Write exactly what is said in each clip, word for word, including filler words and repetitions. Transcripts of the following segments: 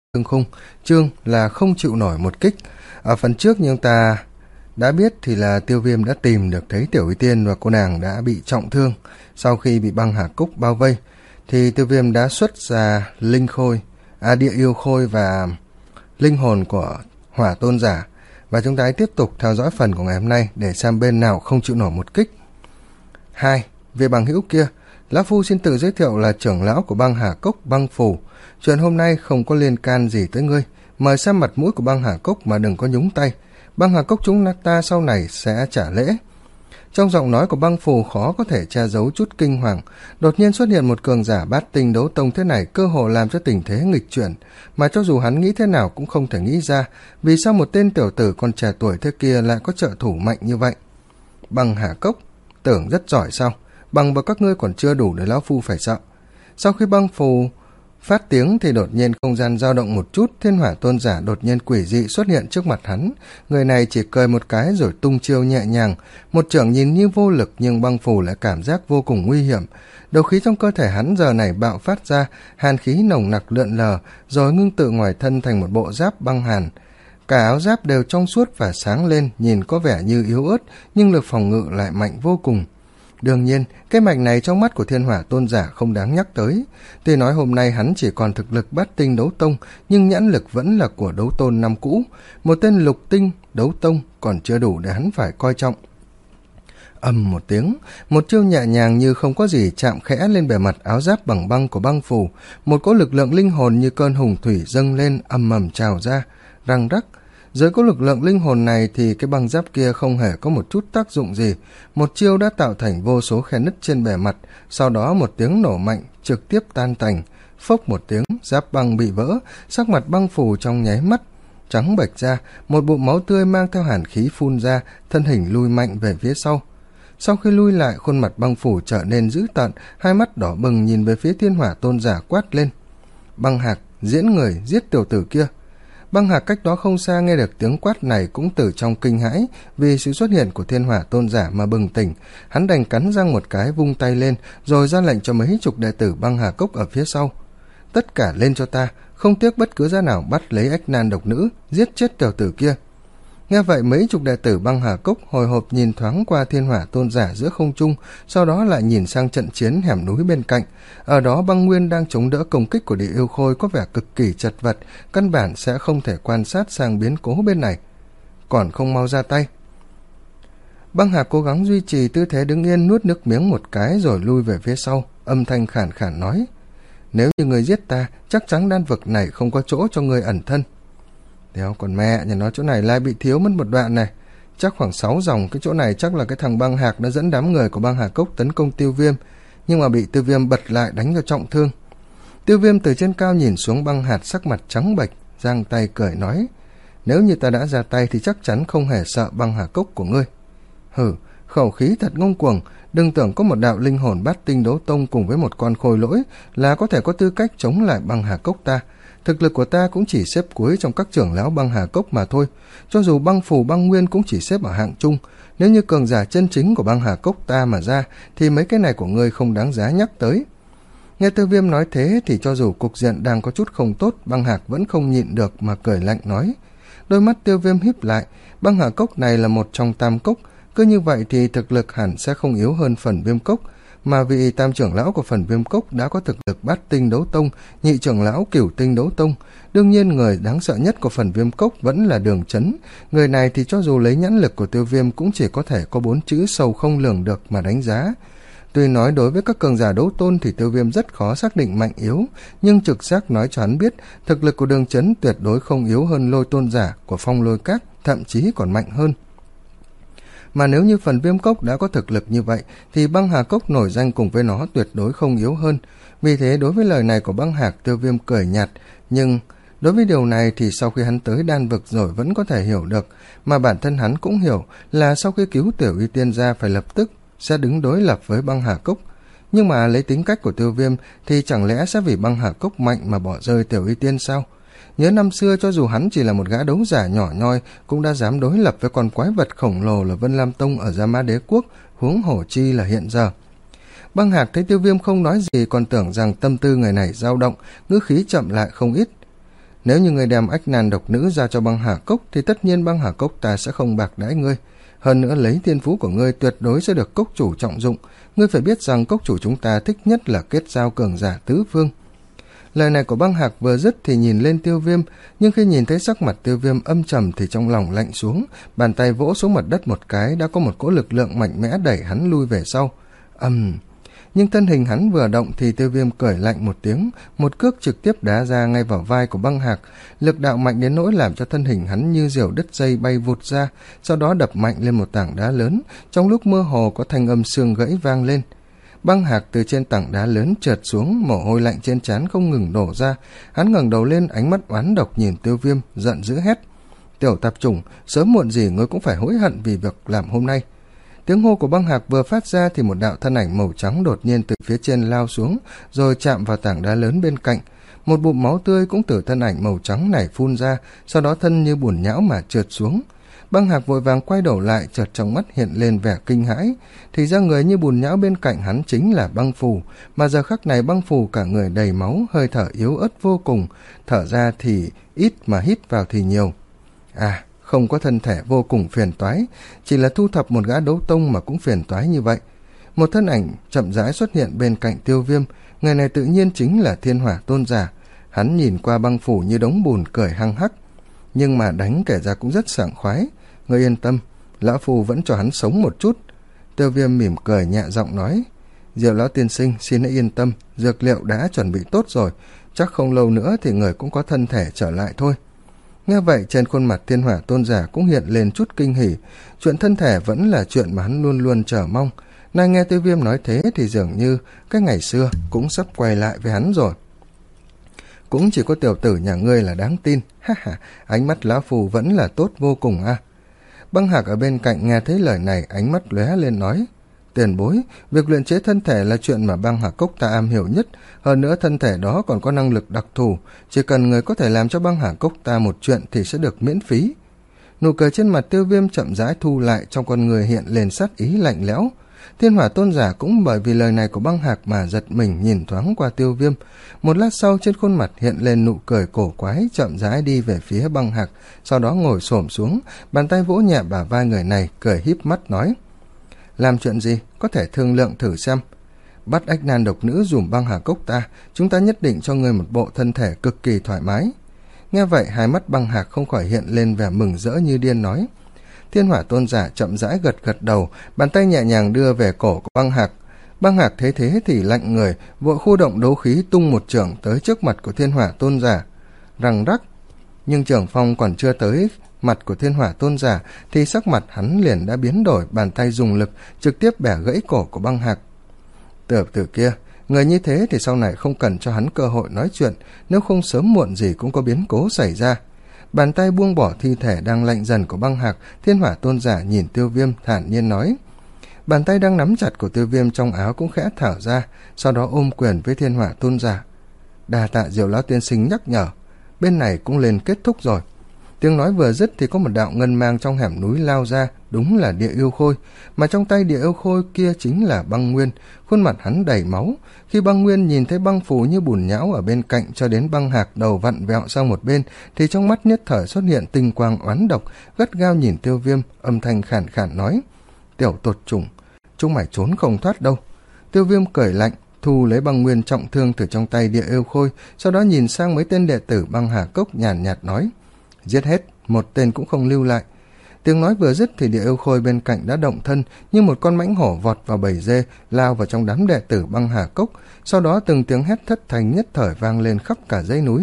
Thương khung, chương là không chịu nổi một kích. Ở phần trước như ta đã biết thì là Tiêu Viêm đã tìm được thấy Tiểu Y Tiên và cô nàng đã bị trọng thương. Sau khi bị băng hà cúc bao vây thì Tiêu Viêm đã xuất ra linh khôi, à, địa yêu khôi và linh hồn của hỏa tôn giả. Và chúng ta hãy tiếp tục theo dõi phần của ngày hôm nay để xem bên nào không chịu nổi một kích. Hai, về bằng hữu kia, Lão Phu xin tự giới thiệu là trưởng lão của băng hà cốc băng phủ. Chuyện hôm nay không có liên can gì tới ngươi, mời xem mặt mũi của băng hà cốc mà đừng có nhúng tay. Băng hà cốc chúng ta sau này sẽ trả lễ. Trong giọng nói của băng phù khó có thể che giấu chút kinh hoàng. Đột nhiên xuất hiện một cường giả bát tinh đấu tông thế này, cơ hồ làm cho tình thế nghịch chuyển, mà cho dù hắn nghĩ thế nào cũng không thể nghĩ ra vì sao một tên tiểu tử còn trẻ tuổi thế kia lại có trợ thủ mạnh như vậy. Băng hà cốc tưởng rất giỏi sao? Bằng và các ngươi còn chưa đủ để lão phu phải sợ. Sau khi băng phù phát tiếng thì đột nhiên không gian dao động một chút, thiên hỏa tôn giả đột nhiên quỷ dị xuất hiện trước mặt hắn. Người này chỉ cười một cái rồi tung chiêu nhẹ nhàng, một chưởng nhìn như vô lực nhưng băng phù lại cảm giác vô cùng nguy hiểm. Đầu khí trong cơ thể hắn giờ này bạo phát ra, hàn khí nồng nặc lượn lờ rồi ngưng tụ ngoài thân thành một bộ giáp băng hàn. Cả áo giáp đều trong suốt và sáng lên, nhìn có vẻ như yếu ớt nhưng lực phòng ngự lại mạnh vô cùng. Đương nhiên, cái mạch này trong mắt của thiên hỏa tôn giả không đáng nhắc tới. Tuy nói hôm nay hắn chỉ còn thực lực bát tinh đấu tông, nhưng nhãn lực vẫn là của đấu tôn năm cũ. Một tên lục tinh đấu tông còn chưa đủ để hắn phải coi trọng. Ầm một tiếng, một chiêu nhẹ nhàng như không có gì chạm khẽ lên bề mặt áo giáp bằng băng của băng phù. Một cỗ lực lượng linh hồn như cơn hùng thủy dâng lên, ầm ầm trào ra, răng rắc. Dưới có lực lượng linh hồn này thì cái băng giáp kia không hề có một chút tác dụng gì. Một chiêu đã tạo thành vô số khe nứt trên bề mặt, sau đó một tiếng nổ mạnh trực tiếp tan tành. Phốc một tiếng, giáp băng bị vỡ, sắc mặt băng phù trong nháy mắt trắng bệch ra, một bụng máu tươi mang theo hàn khí phun ra, thân hình lui mạnh về phía sau. Sau khi lui lại, khuôn mặt băng phù trở nên dữ tợn, hai mắt đỏ bừng nhìn về phía thiên hỏa tôn giả quát lên: Băng Hạc, diễn người, giết tiểu tử kia! Băng Hạc cách đó không xa nghe được tiếng quát này cũng từ trong kinh hãi vì sự xuất hiện của thiên hỏa tôn giả mà bừng tỉnh. Hắn đành cắn răng một cái, vung tay lên rồi ra lệnh cho mấy chục đệ tử băng hà cốc ở phía sau: tất cả lên cho ta, không tiếc bất cứ giá nào bắt lấy ách nan độc nữ, giết chết tiểu tử kia. Nghe vậy mấy chục đệ tử băng hà cốc hồi hộp nhìn thoáng qua thiên hỏa tôn giả giữa không trung, sau đó lại nhìn sang trận chiến hẻm núi bên cạnh. Ở đó băng nguyên đang chống đỡ công kích của địa yêu khôi có vẻ cực kỳ chật vật, căn bản sẽ không thể quan sát sang biến cố bên này. Còn không mau ra tay. Băng hà cố gắng duy trì tư thế đứng yên, nuốt nước miếng một cái rồi lui về phía sau, âm thanh khản khản nói: nếu như người giết ta, chắc chắn đan vực này không có chỗ cho người ẩn thân. Đéo còn mẹ, nhà nó chỗ này lại bị thiếu mất một đoạn này. Chắc khoảng sáu dòng, cái chỗ này chắc là cái thằng băng hạc đã dẫn đám người của băng hà cốc tấn công Tiêu Viêm, nhưng mà bị Tiêu Viêm bật lại đánh cho trọng thương. Tiêu Viêm từ trên cao nhìn xuống băng hạt, sắc mặt trắng bệch, giang tay cười nói: nếu như ta đã ra tay thì chắc chắn không hề sợ băng hà cốc của ngươi. Hừ, khẩu khí thật ngông cuồng, đừng tưởng có một đạo linh hồn bát tinh đấu tông cùng với một con khôi lỗi là có thể có tư cách chống lại băng hà cốc ta. Thực lực của ta cũng chỉ xếp cuối trong các trưởng lão băng hà cốc mà thôi. Cho dù băng phù băng nguyên cũng chỉ xếp ở hạng trung. Nếu như cường giả chân chính của băng hà cốc ta mà ra thì mấy cái này của ngươi không đáng giá nhắc tới. Nghe Tiêu Viêm nói thế thì cho dù cục diện đang có chút không tốt, băng hạc vẫn không nhịn được mà cười lạnh nói. Đôi mắt Tiêu Viêm híp lại, băng hà cốc này là một trong tam cốc, cứ như vậy thì thực lực hẳn sẽ không yếu hơn phần Viêm cốc. Mà vị tam trưởng lão của phần Viêm cốc đã có thực lực bát tinh đấu tông, nhị trưởng lão cửu tinh đấu tông. Đương nhiên người đáng sợ nhất của phần Viêm cốc vẫn là Đường Chấn. Người này thì cho dù lấy nhãn lực của Tiêu Viêm cũng chỉ có thể có bốn chữ sâu không lường được mà đánh giá. Tuy nói đối với các cường giả đấu tôn thì Tiêu Viêm rất khó xác định mạnh yếu, nhưng trực giác nói cho hắn biết thực lực của Đường Chấn tuyệt đối không yếu hơn Lôi tôn giả của Phong Lôi Các, thậm chí còn mạnh hơn. Mà nếu như phần Viêm cốc đã có thực lực như vậy thì băng hà cốc nổi danh cùng với nó tuyệt đối không yếu hơn. Vì thế đối với lời này của băng hạc, Tiêu Viêm cười nhạt, nhưng đối với điều này thì sau khi hắn tới đan vực rồi vẫn có thể hiểu được, mà bản thân hắn cũng hiểu là sau khi cứu Tiểu Y Tiên ra phải lập tức sẽ đứng đối lập với băng hà cốc. Nhưng mà lấy tính cách của Tiêu Viêm thì chẳng lẽ sẽ vì băng hà cốc mạnh mà bỏ rơi Tiểu Y Tiên sao? Nhớ năm xưa cho dù hắn chỉ là một gã đấu giả nhỏ nhoi cũng đã dám đối lập với con quái vật khổng lồ là Vân Lam Tông ở Gia Mã Đế Quốc, huống hổ chi là hiện giờ. Băng hạc thấy Tiêu Viêm không nói gì còn tưởng rằng tâm tư người này dao động, ngữ khí chậm lại không ít. Nếu như ngươi đem ách nan độc nữ ra cho băng hà cốc thì tất nhiên băng hà cốc ta sẽ không bạc đãi ngươi. Hơn nữa lấy thiên phú của ngươi tuyệt đối sẽ được cốc chủ trọng dụng. Ngươi phải biết rằng cốc chủ chúng ta thích nhất là kết giao cường giả tứ phương. Lời này của băng hạc vừa dứt thì nhìn lên Tiêu Viêm, nhưng khi nhìn thấy sắc mặt Tiêu Viêm âm trầm thì trong lòng lạnh xuống, bàn tay vỗ xuống mặt đất một cái, đã có một cỗ lực lượng mạnh mẽ đẩy hắn lui về sau. Ầm! Nhưng thân hình hắn vừa động thì Tiêu Viêm cười lạnh một tiếng, một cước trực tiếp đá ra ngay vào vai của băng hạc, lực đạo mạnh đến nỗi làm cho thân hình hắn như diều đứt dây bay vụt ra, sau đó đập mạnh lên một tảng đá lớn, trong lúc mơ hồ có thanh âm xương gãy vang lên. Băng hạc từ trên tảng đá lớn trượt xuống, mồ hôi lạnh trên trán không ngừng đổ ra, hắn ngẩng đầu lên, ánh mắt oán độc nhìn Tiêu Viêm, giận dữ hét: "Tiểu tạp chủng, sớm muộn gì ngươi cũng phải hối hận vì việc làm hôm nay." Tiếng hô của băng hạc vừa phát ra thì một đạo thân ảnh màu trắng đột nhiên từ phía trên lao xuống, rồi chạm vào tảng đá lớn bên cạnh. Một bụng máu tươi cũng từ thân ảnh màu trắng này phun ra, sau đó thân như bùn nhão mà trượt xuống. Băng hạc vội vàng quay đầu lại, chợt trong mắt hiện lên vẻ kinh hãi, thì ra người như bùn nhão bên cạnh hắn chính là Băng Phù, mà giờ khắc này Băng Phù cả người đầy máu, hơi thở yếu ớt vô cùng, thở ra thì ít mà hít vào thì nhiều. À, không có thân thể vô cùng phiền toái, chỉ là thu thập một gã đấu tông mà cũng phiền toái như vậy. Một thân ảnh chậm rãi xuất hiện bên cạnh Tiêu Viêm, người này tự nhiên chính là Thiên Hỏa Tôn Giả. Hắn nhìn qua Băng Phù như đống bùn cười hăng hắc, nhưng mà đánh kể ra cũng rất sảng khoái. Ngươi yên tâm, lão phù vẫn cho hắn sống một chút. Tiêu Viêm mỉm cười nhẹ giọng nói: Diệu lão tiên sinh, xin hãy yên tâm, dược liệu đã chuẩn bị tốt rồi, chắc không lâu nữa thì người cũng có thân thể trở lại thôi. Nghe vậy trên khuôn mặt Thiên Hỏa Tôn Giả cũng hiện lên chút kinh hỉ, chuyện thân thể vẫn là chuyện mà hắn luôn luôn chờ mong. Nay nghe Tiêu Viêm nói thế thì dường như cái ngày xưa cũng sắp quay lại với hắn rồi. Cũng chỉ có tiểu tử nhà ngươi là đáng tin, ha ha, ánh mắt lão phù vẫn là tốt vô cùng a. À. Băng hạc ở bên cạnh nghe thấy lời này, ánh mắt lóe lên nói: Tiền bối, việc luyện chế thân thể là chuyện mà băng hạc cốc ta am hiểu nhất, hơn nữa thân thể đó còn có năng lực đặc thù, chỉ cần người có thể làm cho băng hạc cốc ta một chuyện thì sẽ được miễn phí. Nụ cười trên mặt Tiêu Viêm chậm rãi thu lại, trong con người hiện lên sát ý lạnh lẽo. Thiên Hỏa Tôn Giả cũng bởi vì lời này của băng hạc mà giật mình nhìn thoáng qua Tiêu Viêm. Một lát sau trên khuôn mặt hiện lên nụ cười cổ quái, chậm rãi đi về phía băng hạc, sau đó ngồi xổm xuống, bàn tay vỗ nhẹ bả vai người này, cười híp mắt nói: Làm chuyện gì, có thể thương lượng thử xem. Bắt ách nan độc nữ dùm băng hà cốc ta, chúng ta nhất định cho ngươi một bộ thân thể cực kỳ thoải mái. Nghe vậy hai mắt băng hạc không khỏi hiện lên vẻ mừng rỡ như điên nói. Thiên Hỏa Tôn Giả chậm rãi gật gật đầu, bàn tay nhẹ nhàng đưa về cổ của băng hạc. Băng hạc thấy thế thì lạnh người, vội khu động đấu khí tung một chưởng tới trước mặt của Thiên Hỏa Tôn Giả. Răng rắc, nhưng chưởng phong còn chưa tới mặt của Thiên Hỏa Tôn Giả thì sắc mặt hắn liền đã biến đổi, bàn tay dùng lực trực tiếp bẻ gãy cổ của băng hạc. Tiểu tử kia, người như thế thì sau này không cần cho hắn cơ hội nói chuyện, nếu không sớm muộn gì cũng có biến cố xảy ra. Bàn tay buông bỏ thi thể đang lạnh dần của băng hạc, Thiên Hỏa Tôn Giả nhìn Tiêu Viêm thản nhiên nói. Bàn tay đang nắm chặt của Tiêu Viêm trong áo cũng khẽ thở ra, sau đó ôm quyền với Thiên Hỏa Tôn Giả. Đa tạ Diệu lão tiên sinh nhắc nhở, bên này cũng lên kết thúc rồi. Tiếng nói vừa dứt thì có một đạo ngân mang trong hẻm núi lao ra, đúng là Địa Yêu Khôi, mà trong tay Địa Yêu Khôi kia chính là Băng Nguyên, khuôn mặt hắn đầy máu. Khi Băng Nguyên nhìn thấy Băng Phù như bùn nhão ở bên cạnh cho đến băng hạc đầu vặn vẹo sang một bên, thì trong mắt nhất thời xuất hiện tinh quang oán độc, gắt gao nhìn Tiêu Viêm, âm thanh khàn khàn nói: Tiểu tột chủng, chúng mày trốn không thoát đâu. Tiêu Viêm cười lạnh, thu lấy Băng Nguyên trọng thương từ trong tay Địa Yêu Khôi, sau đó nhìn sang mấy tên đệ tử băng hà cốc nhàn nhạt nói: Giết hết, một tên cũng không lưu lại. Tiếng nói vừa dứt thì Địa Yêu Khôi bên cạnh đã động thân, như một con mãnh hổ vọt vào bầy dê, lao vào trong đám đệ tử băng hà cốc, sau đó từng tiếng hét thất thanh nhất thời vang lên khắp cả dãy núi.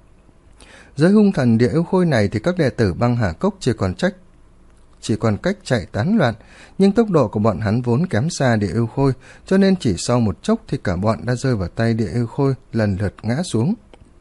Dưới hung thần Địa Yêu Khôi này thì các đệ tử băng hà cốc chỉ còn trách chỉ còn cách chạy tán loạn, nhưng tốc độ của bọn hắn vốn kém xa Địa Yêu Khôi, cho nên chỉ sau một chốc thì cả bọn đã rơi vào tay Địa Yêu Khôi, lần lượt ngã xuống.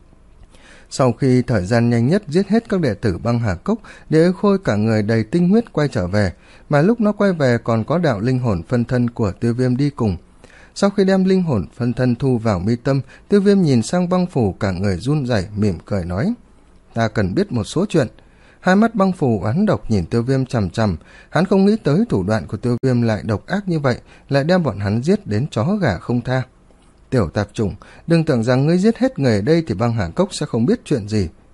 Sau khi thời gian nhanh nhất giết hết các đệ tử băng hà cốc, Địa Yêu Khôi cả người đầy tinh huyết quay trở về, mà lúc nó quay về còn có đạo linh hồn phân thân của Tiêu Viêm đi cùng. Sau khi đem linh hồn phân thân thu vào mi tâm, Tiêu Viêm nhìn sang Băng Phù cả người run rẩy, mỉm cười nói: Ta cần biết một số chuyện. Hai mắt Băng Phù oán độc nhìn Tiêu Viêm chằm chằm, hắn không nghĩ tới thủ đoạn của Tiêu Viêm lại độc ác như vậy, lại đem bọn hắn giết đến chó gà không tha. Tiểu tạp chủng, đừng tưởng rằng ngươi giết hết người ở đây thì băng hà cốc sẽ không biết chuyện gì.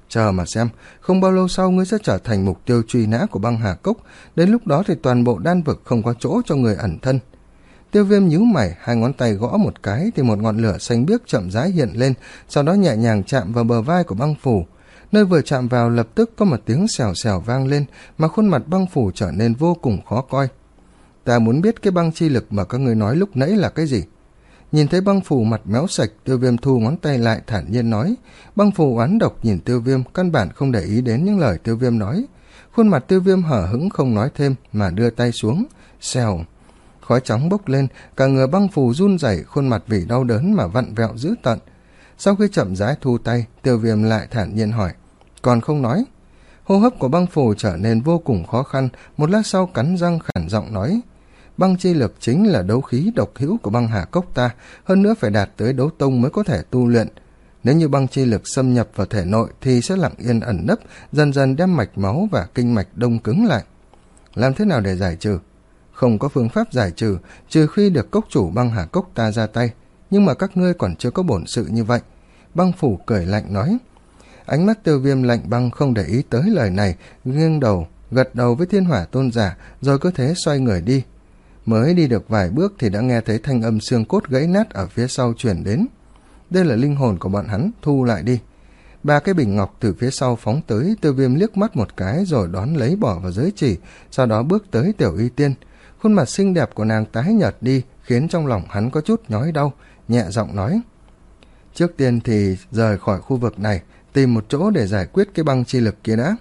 chờ mà xem, không bao lâu sau ngươi sẽ trở thành mục tiêu truy nã của băng Hà Cốc, đến lúc đó thì toàn bộ đan vực không có chỗ cho người ẩn thân. Tiêu Viêm nhíu mày, hai ngón tay gõ một cái thì một ngọn lửa xanh biếc chậm rãi hiện lên, sau đó nhẹ nhàng chạm vào bờ vai của băng phủ. Nơi vừa chạm vào lập tức có một tiếng xèo xèo vang lên, mà khuôn mặt băng phủ trở nên vô cùng khó coi. Ta muốn biết cái băng chi lực mà các ngươi nói lúc nãy là cái gì? Nhìn thấy băng phủ mặt méo sạch, Tiêu Viêm thu ngón tay lại thản nhiên nói. Băng phủ oán độc nhìn Tiêu Viêm, căn bản không để ý đến những lời Tiêu Viêm nói. Khuôn mặt Tiêu Viêm hở hững không nói thêm mà đưa tay xuống. Xèo, khói trắng bốc lên, cả người băng phủ run rẩy, khuôn mặt vì đau đớn mà vặn vẹo dữ tợn. Sau khi chậm rãi thu tay, Tiêu Viêm lại thản nhiên hỏi, còn không nói? Hô hấp của băng phủ trở nên vô cùng khó khăn, một lát sau cắn răng khản giọng nói, băng chi lực chính là đấu khí độc hữu của băng Hà Cốc ta, hơn nữa phải đạt tới đấu tông mới có thể tu luyện. Nếu như băng chi lực xâm nhập vào thể nội thì sẽ lặng yên ẩn nấp, dần dần đem mạch máu và kinh mạch đông cứng lại. Làm thế nào để giải trừ? Không có phương pháp giải trừ, trừ khi được cốc chủ băng Hà Cốc ta ra tay, nhưng mà các ngươi còn chưa có bổn sự như vậy. Băng phủ cười lạnh nói. Ánh mắt Tiêu Viêm lạnh băng không để ý tới lời này, nghiêng đầu, gật đầu với Thiên Hỏa tôn giả, rồi cứ thế xoay người đi. Mới đi được vài bước thì đã nghe thấy thanh âm xương cốt gãy nát ở phía sau truyền đến. Đây là linh hồn của bọn hắn, thu lại đi. Ba cái bình ngọc từ phía sau phóng tới, Tiêu Viêm liếc mắt một cái rồi đón lấy bỏ vào giới chỉ, sau đó bước tới Tiểu Y Tiên. Khuôn mặt xinh đẹp của nàng tái nhợt đi, khiến trong lòng hắn có chút nhói đau, nhẹ giọng nói. Trước tiên thì rời khỏi khu vực này, tìm một chỗ để giải quyết cái băng chi lực kia đã.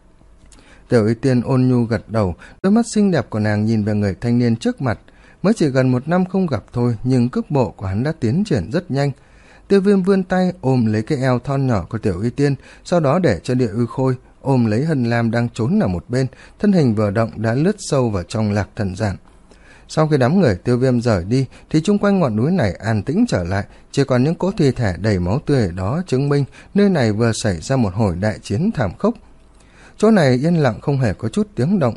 Tiểu Y Tiên ôn nhu gật đầu, đôi mắt xinh đẹp của nàng nhìn về người thanh niên trước mặt. Mới chỉ gần một năm không gặp thôi, nhưng cước bộ của hắn đã tiến triển rất nhanh. Tiêu Viêm vươn tay ôm lấy cái eo thon nhỏ của Tiểu Y Tiên, sau đó để cho Địa Ư Khôi ôm lấy Hân Lam đang trốn ở một bên, thân hình vừa động đã lướt sâu vào trong Lạc Thần Giản. Sau khi đám người Tiêu Viêm rời đi thì chung quanh ngọn núi này an tĩnh trở lại, chỉ còn những cỗ thi thể đầy máu tươi ở đó chứng minh nơi này vừa xảy ra một hồi đại chiến thảm khốc. Chỗ này yên lặng không hề có chút tiếng động.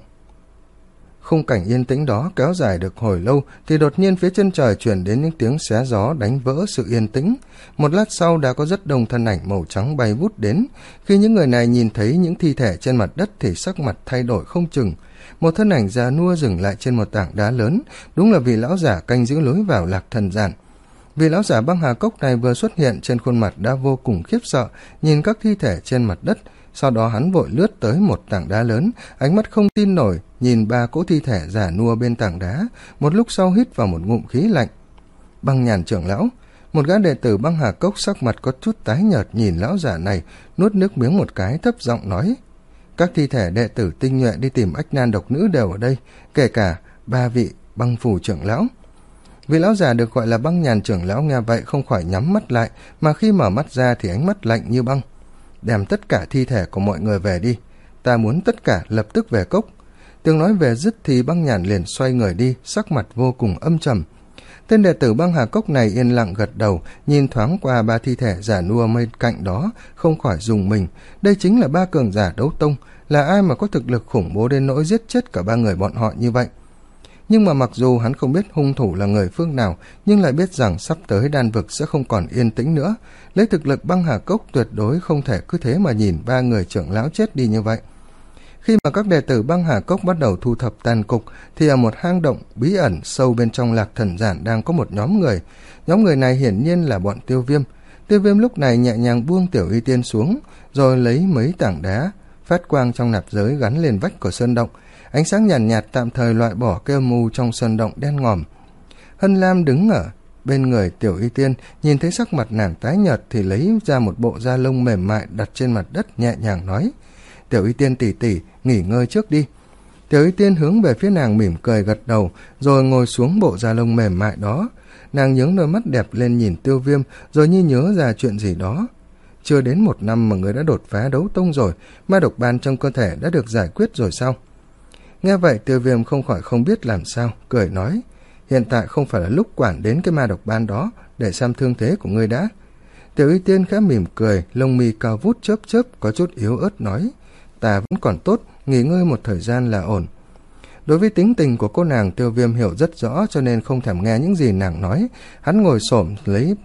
Khung cảnh yên tĩnh đó kéo dài được hồi lâu thì đột nhiên phía chân trời truyền đến những tiếng xé gió đánh vỡ sự yên tĩnh. Một lát sau đã có rất đông thân ảnh màu trắng bay vút đến. Khi những người này nhìn thấy những thi thể trên mặt đất thì sắc mặt thay đổi không chừng. Một thân ảnh già nua dừng lại trên một tảng đá lớn, đúng là vị lão giả canh giữ lối vào Lạc Thần Giản. Vị lão giả băng Hà Cốc này vừa xuất hiện, trên khuôn mặt đã vô cùng khiếp sợ, nhìn các thi thể trên mặt đất. Sau đó hắn vội lướt tới một tảng đá lớn, ánh mắt không tin nổi, nhìn ba cỗ thi thể già nua bên tảng đá, một lúc sau hít vào một ngụm khí lạnh. Băng Nhàn trưởng lão, một gã đệ tử băng Hà Cốc sắc mặt có chút tái nhợt nhìn lão giả này, nuốt nước miếng một cái thấp giọng nói. Các thi thể đệ tử tinh nhuệ đi tìm ách nan độc nữ đều ở đây, kể cả ba vị băng phủ trưởng lão. Vị lão già được gọi là Băng Nhàn trưởng lão nghe vậy không khỏi nhắm mắt lại, mà khi mở mắt ra thì ánh mắt lạnh như băng. Đem tất cả thi thể của mọi người về đi, ta muốn tất cả lập tức về cốc. Tiếng nói về dứt thì Băng Nhàn liền xoay người đi, sắc mặt vô cùng âm trầm. Tên đệ tử băng Hà Cốc này yên lặng gật đầu, nhìn thoáng qua ba thi thể giả nua bên cạnh đó, không khỏi rùng mình. Đây chính là ba cường giả đấu tông, là ai mà có thực lực khủng bố đến nỗi giết chết cả ba người bọn họ như vậy. Nhưng mà mặc dù hắn không biết hung thủ là người phương nào, nhưng lại biết rằng sắp tới đan vực sẽ không còn yên tĩnh nữa. Lấy thực lực băng Hà Cốc tuyệt đối không thể cứ thế mà nhìn ba người trưởng lão chết đi như vậy. Khi mà các đệ tử băng Hà Cốc bắt đầu thu thập tàn cục, thì ở một hang động bí ẩn sâu bên trong Lạc Thần Giản đang có một nhóm người. Nhóm người này hiển nhiên là bọn Tiêu Viêm. Tiêu Viêm lúc này nhẹ nhàng buông Tiểu Y Tiên xuống, rồi lấy mấy tảng đá phát quang trong nạp giới gắn lên vách của sơn động. Ánh sáng nhàn nhạt, nhạt tạm thời loại bỏ cái âm mưu trong sơn động đen ngòm. Hân Lam đứng ở bên người Tiểu Y Tiên, nhìn thấy sắc mặt nàng tái nhợt thì lấy ra một bộ da lông mềm mại đặt trên mặt đất, nhẹ nhàng nói. Tiểu Y Tiên tỷ tỷ, nghỉ ngơi trước đi. Tiểu Y Tiên hướng về phía nàng mỉm cười gật đầu, rồi ngồi xuống bộ da lông mềm mại đó. Nàng nhướng đôi mắt đẹp lên nhìn Tiêu Viêm, rồi như nhớ ra chuyện gì đó. Chưa đến một năm mà người đã đột phá đấu tông rồi, ma độc ban trong cơ thể đã được giải quyết rồi sao? Nghe vậy Tiêu Viêm không khỏi không biết làm sao, cười nói. Hiện tại không phải là lúc quản đến cái ma độc ban đó, để xem thương thế của ngươi đã. Tiểu Y Tiên khẽ mỉm cười, lông mi cao vút chớp chớp, có chút yếu ớt nói. Ta vẫn còn tốt, nghỉ ngơi một thời gian là ổn. Đối với tính tình của cô nàng, Tiêu Viêm hiểu rất rõ, cho nên không thèm nghe những gì nàng nói. Hắn ngồi xổm lấy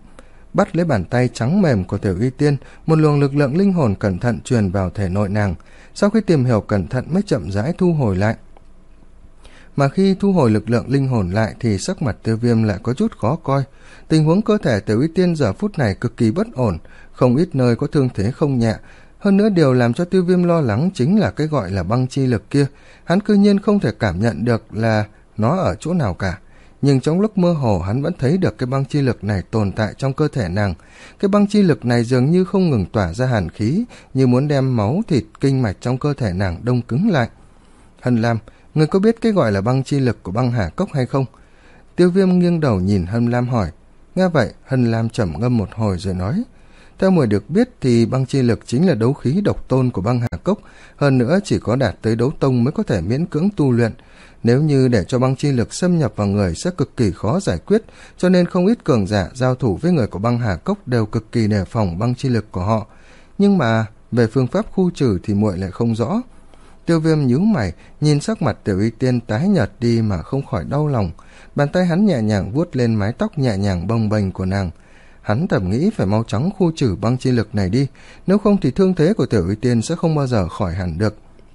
bắt lấy bàn tay trắng mềm của Tiểu Y Tiên, một luồng lực lượng linh hồn cẩn thận truyền vào thể nội nàng. Sau khi tìm hiểu cẩn thận mới chậm rãi thu hồi lại. Mà khi thu hồi lực lượng linh hồn lại thì sắc mặt Tiêu Viêm lại có chút khó coi. Tình huống cơ thể Tiểu Y Tiên giờ phút này cực kỳ bất ổn, không ít nơi có thương thế không nhẹ. Hơn nữa điều làm cho Tiêu Viêm lo lắng chính là cái gọi là băng chi lực kia. Hắn cư nhiên không thể cảm nhận được là nó ở chỗ nào cả. Nhưng trong lúc mơ hồ hắn vẫn thấy được cái băng chi lực này tồn tại trong cơ thể nàng. Cái băng chi lực này dường như không ngừng tỏa ra hàn khí, như muốn đem máu thịt kinh mạch trong cơ thể nàng đông cứng lại. Hân Lam, người có biết cái gọi là băng chi lực của băng hà cốc hay không? Tiêu Viêm nghiêng đầu nhìn Hân Lam hỏi. Nghe vậy, Hân Lam trầm ngâm một hồi rồi nói. Theo muội được biết thì băng chi lực chính là đấu khí độc tôn của băng hà cốc, hơn nữa chỉ có đạt tới đấu tông mới có thể miễn cưỡng tu luyện. Nếu như để cho băng chi lực xâm nhập vào người sẽ cực kỳ khó giải quyết, cho nên không ít cường giả giao thủ với người của băng hà cốc đều cực kỳ đề phòng băng chi lực của họ. Nhưng mà về phương pháp khu trừ thì muội lại không rõ. Tiêu Viêm nhíu mày, nhìn sắc mặt Tiểu Y Tiên tái nhợt đi mà không khỏi đau lòng. Bàn tay hắn nhẹ nhàng vuốt lên mái tóc nhẹ nhàng bồng bềnh của nàng. Hắn thầm nghĩ phải mau chóng khu trừ băng chi lực này đi, nếu không thì thương thế của Tiểu Y Tiên sẽ không bao giờ khỏi hẳn được.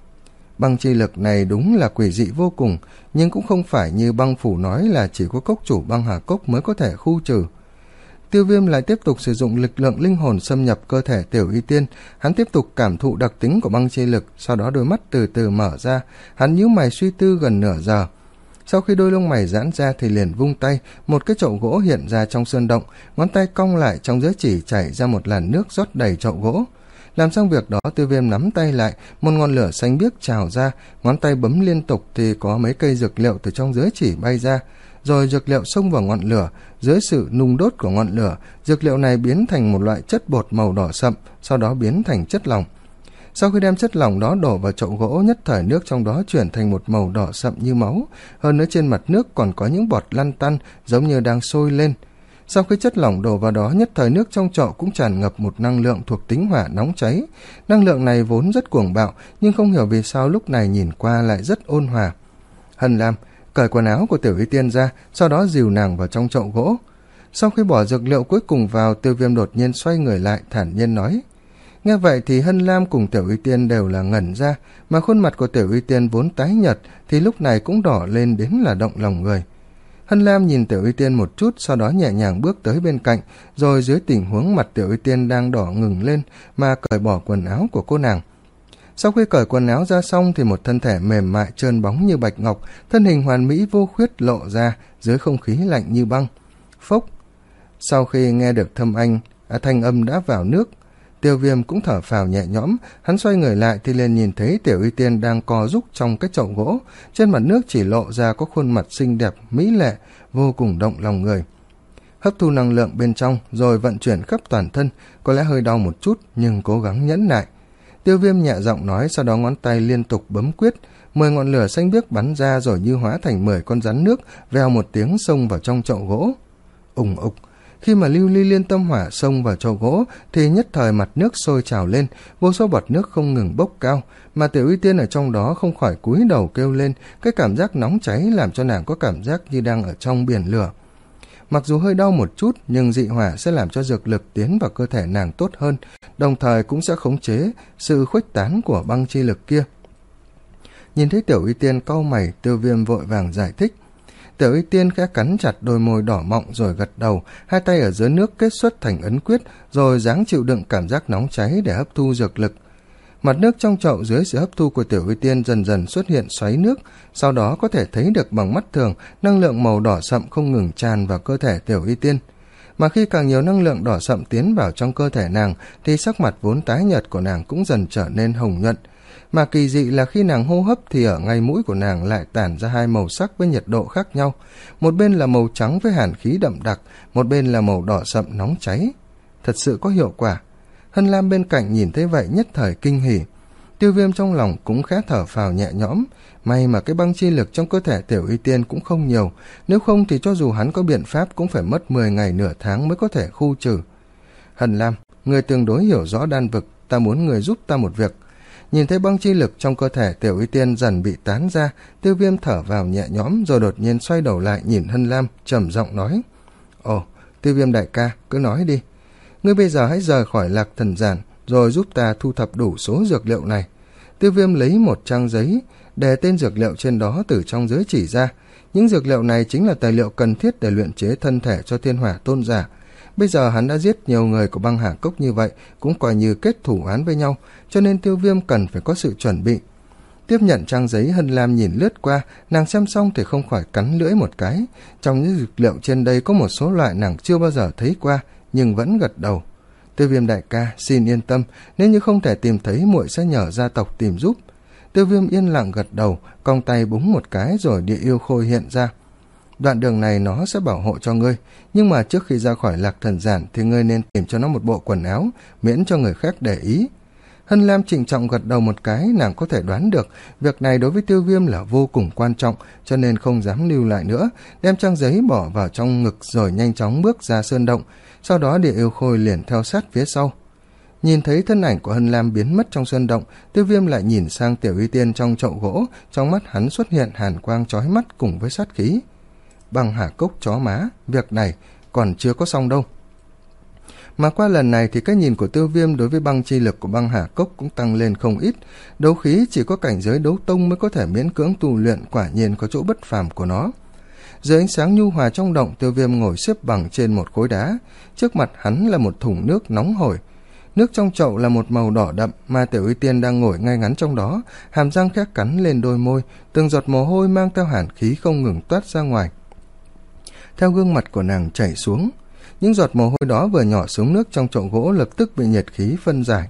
Băng chi lực này đúng là quỷ dị vô cùng, nhưng cũng không phải như băng phủ nói là chỉ có cốc chủ băng hà cốc mới có thể khu trừ. Tiêu Viêm lại tiếp tục sử dụng lực lượng linh hồn xâm nhập cơ thể Tiểu Y Tiên. Hắn tiếp tục cảm thụ đặc tính của băng chi lực, sau đó đôi mắt từ từ mở ra. Hắn nhíu mày suy tư gần nửa giờ. Sau khi đôi lông mày giãn ra thì liền vung tay, một cái chậu gỗ hiện ra trong sơn động, ngón tay cong lại, trong giới chỉ chảy ra một làn nước rót đầy chậu gỗ. Làm xong việc đó, Tiêu Viêm nắm tay lại, một ngọn lửa xanh biếc trào ra, ngón tay bấm liên tục thì có mấy cây dược liệu từ trong giới chỉ bay ra, rồi dược liệu xông vào ngọn lửa. Dưới sự nung đốt của ngọn lửa, dược liệu này biến thành một loại chất bột màu đỏ sậm, sau đó biến thành chất lỏng. Sau khi đem chất lỏng đó đổ vào chậu gỗ, nhất thời nước trong đó chuyển thành một màu đỏ sậm như máu, hơn nữa trên mặt nước còn có những bọt lăn tăn giống như đang sôi lên. Sau khi chất lỏng đổ vào đó, nhất thời nước trong chậu cũng tràn ngập một năng lượng thuộc tính hỏa nóng cháy. Năng lượng này vốn rất cuồng bạo, nhưng không hiểu vì sao lúc này nhìn qua lại rất ôn hòa. Hân Lam cởi quần áo của Tiểu Y Tiên ra, sau đó dìu nàng vào trong chậu gỗ. Sau khi bỏ dược liệu cuối cùng vào, Tiêu Viêm đột nhiên xoay người lại, thản nhiên nói. Nghe vậy thì Hân Lam cùng Tiểu Y Tiên đều là ngẩn ra, mà khuôn mặt của Tiểu Y Tiên vốn tái nhợt thì lúc này cũng đỏ lên đến là động lòng người. Hân Lam nhìn Tiểu Y Tiên một chút, sau đó nhẹ nhàng bước tới bên cạnh, rồi dưới tình huống mặt Tiểu Y Tiên đang đỏ ngừng lên mà cởi bỏ quần áo của cô nàng. Sau khi cởi quần áo ra xong thì một thân thể mềm mại trơn bóng như bạch ngọc, thân hình hoàn mỹ vô khuyết lộ ra dưới không khí lạnh như băng. Phốc! Sau khi nghe được thâm anh, à, thanh âm đã vào nước, Tiêu Viêm cũng thở phào nhẹ nhõm. Hắn xoay người lại thì liền nhìn thấy Tiểu Y Tiên đang co rúc trong cái chậu gỗ, trên mặt nước chỉ lộ ra có khuôn mặt xinh đẹp mỹ lệ, vô cùng động lòng người. Hấp thu năng lượng bên trong rồi vận chuyển khắp toàn thân, có lẽ hơi đau một chút nhưng cố gắng nhẫn nại. Tiêu Viêm nhẹ giọng nói, sau đó ngón tay liên tục bấm quyết, mười ngọn lửa xanh biếc bắn ra rồi như hóa thành mười con rắn nước, vèo một tiếng xông vào trong chậu gỗ. Ùng ục! Khi mà lưu ly liên tâm hỏa xông vào chậu gỗ thì nhất thời mặt nước sôi trào lên, vô số bọt nước không ngừng bốc cao, mà Tiểu Y Tiên ở trong đó không khỏi cúi đầu kêu lên. Cái cảm giác nóng cháy làm cho nàng có cảm giác như đang ở trong biển lửa. Mặc dù hơi đau một chút nhưng dị hỏa sẽ làm cho dược lực tiến vào cơ thể nàng tốt hơn, đồng thời cũng sẽ khống chế sự khuếch tán của băng chi lực kia. Nhìn thấy Tiểu Y Tiên cau mày, Tiêu Viêm vội vàng giải thích. Tiểu Y Tiên khẽ cắn chặt đôi môi đỏ mọng rồi gật đầu, hai tay ở dưới nước kết xuất thành ấn quyết, rồi dáng chịu đựng cảm giác nóng cháy để hấp thu dược lực. Mặt nước trong chậu dưới sự hấp thu của Tiểu Y Tiên dần dần xuất hiện xoáy nước, sau đó có thể thấy được bằng mắt thường năng lượng màu đỏ sậm không ngừng tràn vào cơ thể Tiểu Y Tiên. Mà khi càng nhiều năng lượng đỏ sậm tiến vào trong cơ thể nàng thì sắc mặt vốn tái nhợt của nàng cũng dần trở nên hồng nhuận. Mà kỳ dị là khi nàng hô hấp thì ở ngay mũi của nàng lại tản ra hai màu sắc với nhiệt độ khác nhau. Một bên là màu trắng với hàn khí đậm đặc, một bên là màu đỏ sậm nóng cháy. Thật sự có hiệu quả. Hân Lam bên cạnh nhìn thấy vậy nhất thời kinh hỉ. Tiêu Viêm trong lòng cũng khẽ thở phào nhẹ nhõm. May mà cái băng chi lực trong cơ thể Tiểu Y Tiên cũng không nhiều, nếu không thì cho dù hắn có biện pháp cũng phải mất mười ngày nửa tháng mới có thể khu trừ. Hân Lam, người tương đối hiểu rõ đan vực, ta muốn người giúp ta một việc. Nhìn thấy băng chi lực trong cơ thể Tiểu Y Tiên dần bị tán ra, Tiêu Viêm thở vào nhẹ nhõm rồi đột nhiên xoay đầu lại nhìn Hân Lam, trầm giọng nói. Ồ, Tiêu Viêm đại ca, cứ nói đi. Ngươi bây giờ hãy rời khỏi Lạc Thần Giản, rồi giúp ta thu thập đủ số dược liệu này. Tiêu Viêm lấy một trang giấy, đề tên dược liệu trên đó từ trong giới chỉ ra. Những dược liệu này chính là tài liệu cần thiết để luyện chế thân thể cho Thiên Hỏa tôn giả. Bây giờ hắn đã giết nhiều người của băng hà cốc như vậy, cũng coi như kết thủ án với nhau, cho nên Tiêu Viêm cần phải có sự chuẩn bị. Tiếp nhận trang giấy, Hân Lam nhìn lướt qua, nàng xem xong thì không khỏi cắn lưỡi một cái. Trong những dược liệu trên đây có một số loại nàng chưa bao giờ thấy qua, nhưng vẫn gật đầu. Tiêu Viêm đại ca, xin yên tâm, nếu như không thể tìm thấy muội sẽ nhờ gia tộc tìm giúp. Tiêu Viêm yên lặng gật đầu, cong tay búng một cái rồi địa yêu khôi hiện ra. Đoạn đường này nó sẽ bảo hộ cho ngươi, nhưng mà trước khi ra khỏi Lạc Thần Giản thì ngươi nên tìm cho nó một bộ quần áo, miễn cho người khác để ý. Hân Lam trịnh trọng gật đầu một cái, nàng có thể đoán được việc này đối với Tiêu Viêm là vô cùng quan trọng, cho nên không dám lưu lại nữa, đem trang giấy bỏ vào trong ngực rồi nhanh chóng bước ra sơn động. Sau đó địa yêu khôi liền theo sát phía sau. Nhìn thấy thân ảnh của Hân Lam biến mất trong sơn động, Tiêu Viêm lại nhìn sang Tiểu Y Tiên trong chậu gỗ, trong mắt hắn xuất hiện hàn quang chói mắt cùng với sát khí. Băng hà cốc chó má, việc này còn chưa có xong đâu. Mà qua lần này thì cái nhìn của Tiêu Viêm đối với băng chi lực của băng hà cốc cũng tăng lên không ít. Đấu khí chỉ có cảnh giới đấu tông mới có thể miễn cưỡng tu luyện, quả nhiên có chỗ bất phàm của nó. Dưới ánh sáng nhu hòa trong động, Tiêu Viêm ngồi xếp bằng trên một khối đá. Trước mặt hắn là một thùng nước nóng hổi. Nước trong chậu là một màu đỏ đậm, mà Tiểu Y Tiên đang ngồi ngay ngắn trong đó, hàm răng khẽ cắn lên đôi môi, từng giọt mồ hôi mang theo hàn khí không ngừng toát ra ngoài, theo gương mặt của nàng chảy xuống. Những giọt mồ hôi đó vừa nhỏ xuống nước trong chậu gỗ lập tức bị nhiệt khí phân giải.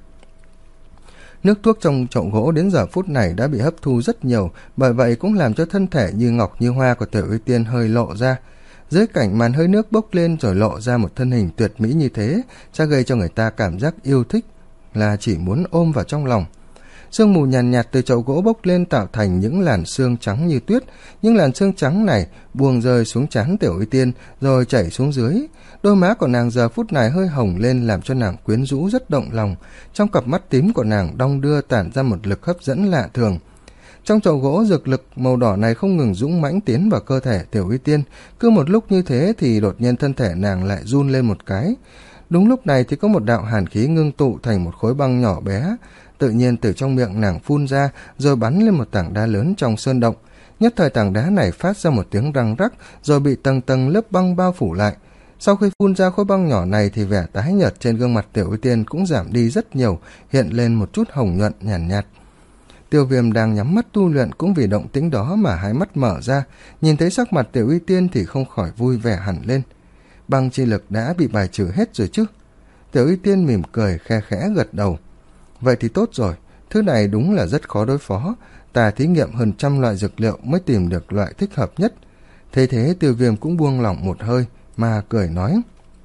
Nước thuốc trong chậu gỗ đến giờ phút này đã bị hấp thu rất nhiều, bởi vậy cũng làm cho thân thể như ngọc như hoa của Tiểu Y Tiên hơi lộ ra. Dưới cảnh màn hơi nước bốc lên rồi lộ ra một thân hình tuyệt mỹ như thế, sẽ gây cho người ta cảm giác yêu thích, là chỉ muốn ôm vào trong lòng. Sương mù nhàn nhạt, nhạt từ chậu gỗ bốc lên tạo thành những làn sương trắng như tuyết. Những làn sương trắng này buông rơi xuống trán Tiểu Y Tiên rồi chảy xuống dưới. Đôi má của nàng giờ phút này hơi hồng lên, làm cho nàng quyến rũ rất động lòng. Trong cặp mắt tím của nàng đong đưa tản ra một lực hấp dẫn lạ thường. Trong chậu gỗ, dược lực màu đỏ này không ngừng dũng mãnh tiến vào cơ thể Tiểu Y Tiên. Cứ một lúc như thế thì đột nhiên thân thể nàng lại run lên một cái. Đúng lúc này thì có một đạo hàn khí ngưng tụ thành một khối băng nhỏ bé, tự nhiên từ trong miệng nàng phun ra rồi bắn lên một tảng đá lớn trong sơn động. Nhất thời tảng đá này phát ra một tiếng răng rắc rồi bị tầng tầng lớp băng bao phủ lại. Sau khi phun ra khối băng nhỏ này thì vẻ tái nhợt trên gương mặt Tiểu Y Tiên cũng giảm đi rất nhiều, hiện lên một chút hồng nhuận nhàn nhạt, nhạt. Tiêu Viêm đang nhắm mắt tu luyện cũng vì động tĩnh đó mà hai mắt mở ra, nhìn thấy sắc mặt Tiểu Y Tiên thì không khỏi vui vẻ hẳn lên. Băng chi lực đã bị bài trừ hết rồi chứ? Tiểu Y Tiên mỉm cười khe khẽ gật đầu. Vậy thì tốt rồi, thứ này đúng là rất khó đối phó, ta thí nghiệm hơn trăm loại dược liệu mới tìm được loại thích hợp nhất. Thế thế Tiêu Viêm cũng buông lỏng một hơi mà cười nói,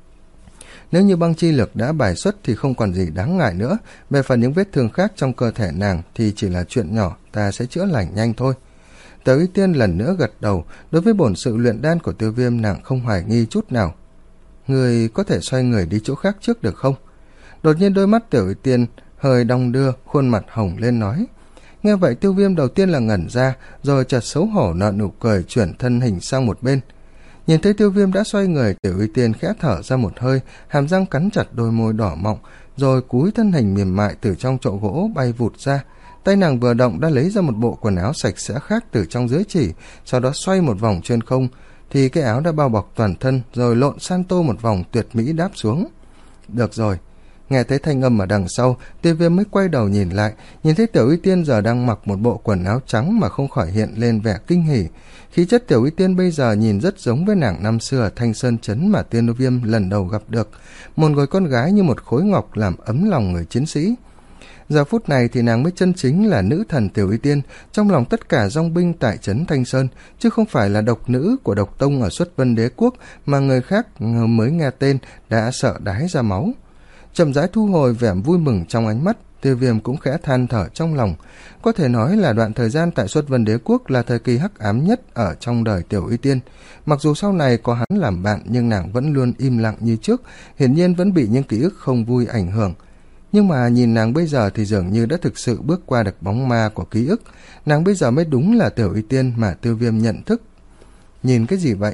nếu như băng chi lực đã bài xuất thì không còn gì đáng ngại nữa, về phần những vết thương khác trong cơ thể nàng thì chỉ là chuyện nhỏ, ta sẽ chữa lành nhanh thôi. Tiểu Y Tiên lần nữa gật đầu, đối với bổn sự luyện đan của Tiêu Viêm nàng không hoài nghi chút nào. Người có thể xoay người đi chỗ khác trước được không? Đột nhiên đôi mắt Tiểu Y Tiên hơi đong đưa, khuôn mặt hồng lên nói. Nghe vậy Tiêu Viêm đầu tiên là ngẩn ra, rồi chợt xấu hổ nở nụ cười chuyển thân hình sang một bên. Nhìn thấy Tiêu Viêm đã xoay người, Tiểu Y Tiên khẽ thở ra một hơi, hàm răng cắn chặt đôi môi đỏ mọng, rồi cúi thân hình mềm mại từ trong chậu gỗ bay vụt ra. Tay nàng vừa động đã lấy ra một bộ quần áo sạch sẽ khác từ trong dưới chỉ, sau đó xoay một vòng trên không, thì cái áo đã bao bọc toàn thân, rồi lộn san tô một vòng tuyệt mỹ đáp xuống. Được rồi. Nghe thấy thanh âm ở đằng sau, Tiêu Viêm mới quay đầu nhìn lại, nhìn thấy Tiểu Y Tiên giờ đang mặc một bộ quần áo trắng mà không khỏi hiện lên vẻ kinh hỉ. Khí chất Tiểu Y Tiên bây giờ nhìn rất giống với nàng năm xưa ở Thanh Sơn Trấn mà Tiêu Viêm lần đầu gặp được, một người con gái như một khối ngọc làm ấm lòng người chiến sĩ. Giờ phút này thì nàng mới chân chính là nữ thần Tiểu Y Tiên trong lòng tất cả dòng binh tại trấn Thanh Sơn, chứ không phải là độc nữ của độc tông ở Xuất Vân Đế Quốc mà người khác mới nghe tên đã sợ đái ra máu. Chậm rãi thu hồi vẻ vui mừng trong ánh mắt, Tiêu Viêm cũng khẽ than thở trong lòng. Có thể nói là đoạn thời gian tại Xuất Vân Đế Quốc là thời kỳ hắc ám nhất ở trong đời Tiểu Y Tiên. Mặc dù sau này có hắn làm bạn nhưng nàng vẫn luôn im lặng như trước, hiển nhiên vẫn bị những ký ức không vui ảnh hưởng. Nhưng mà nhìn nàng bây giờ thì dường như đã thực sự bước qua được bóng ma của ký ức, nàng bây giờ mới đúng là Tiểu Y Tiên mà Tiêu Viêm nhận thức. Nhìn cái gì vậy?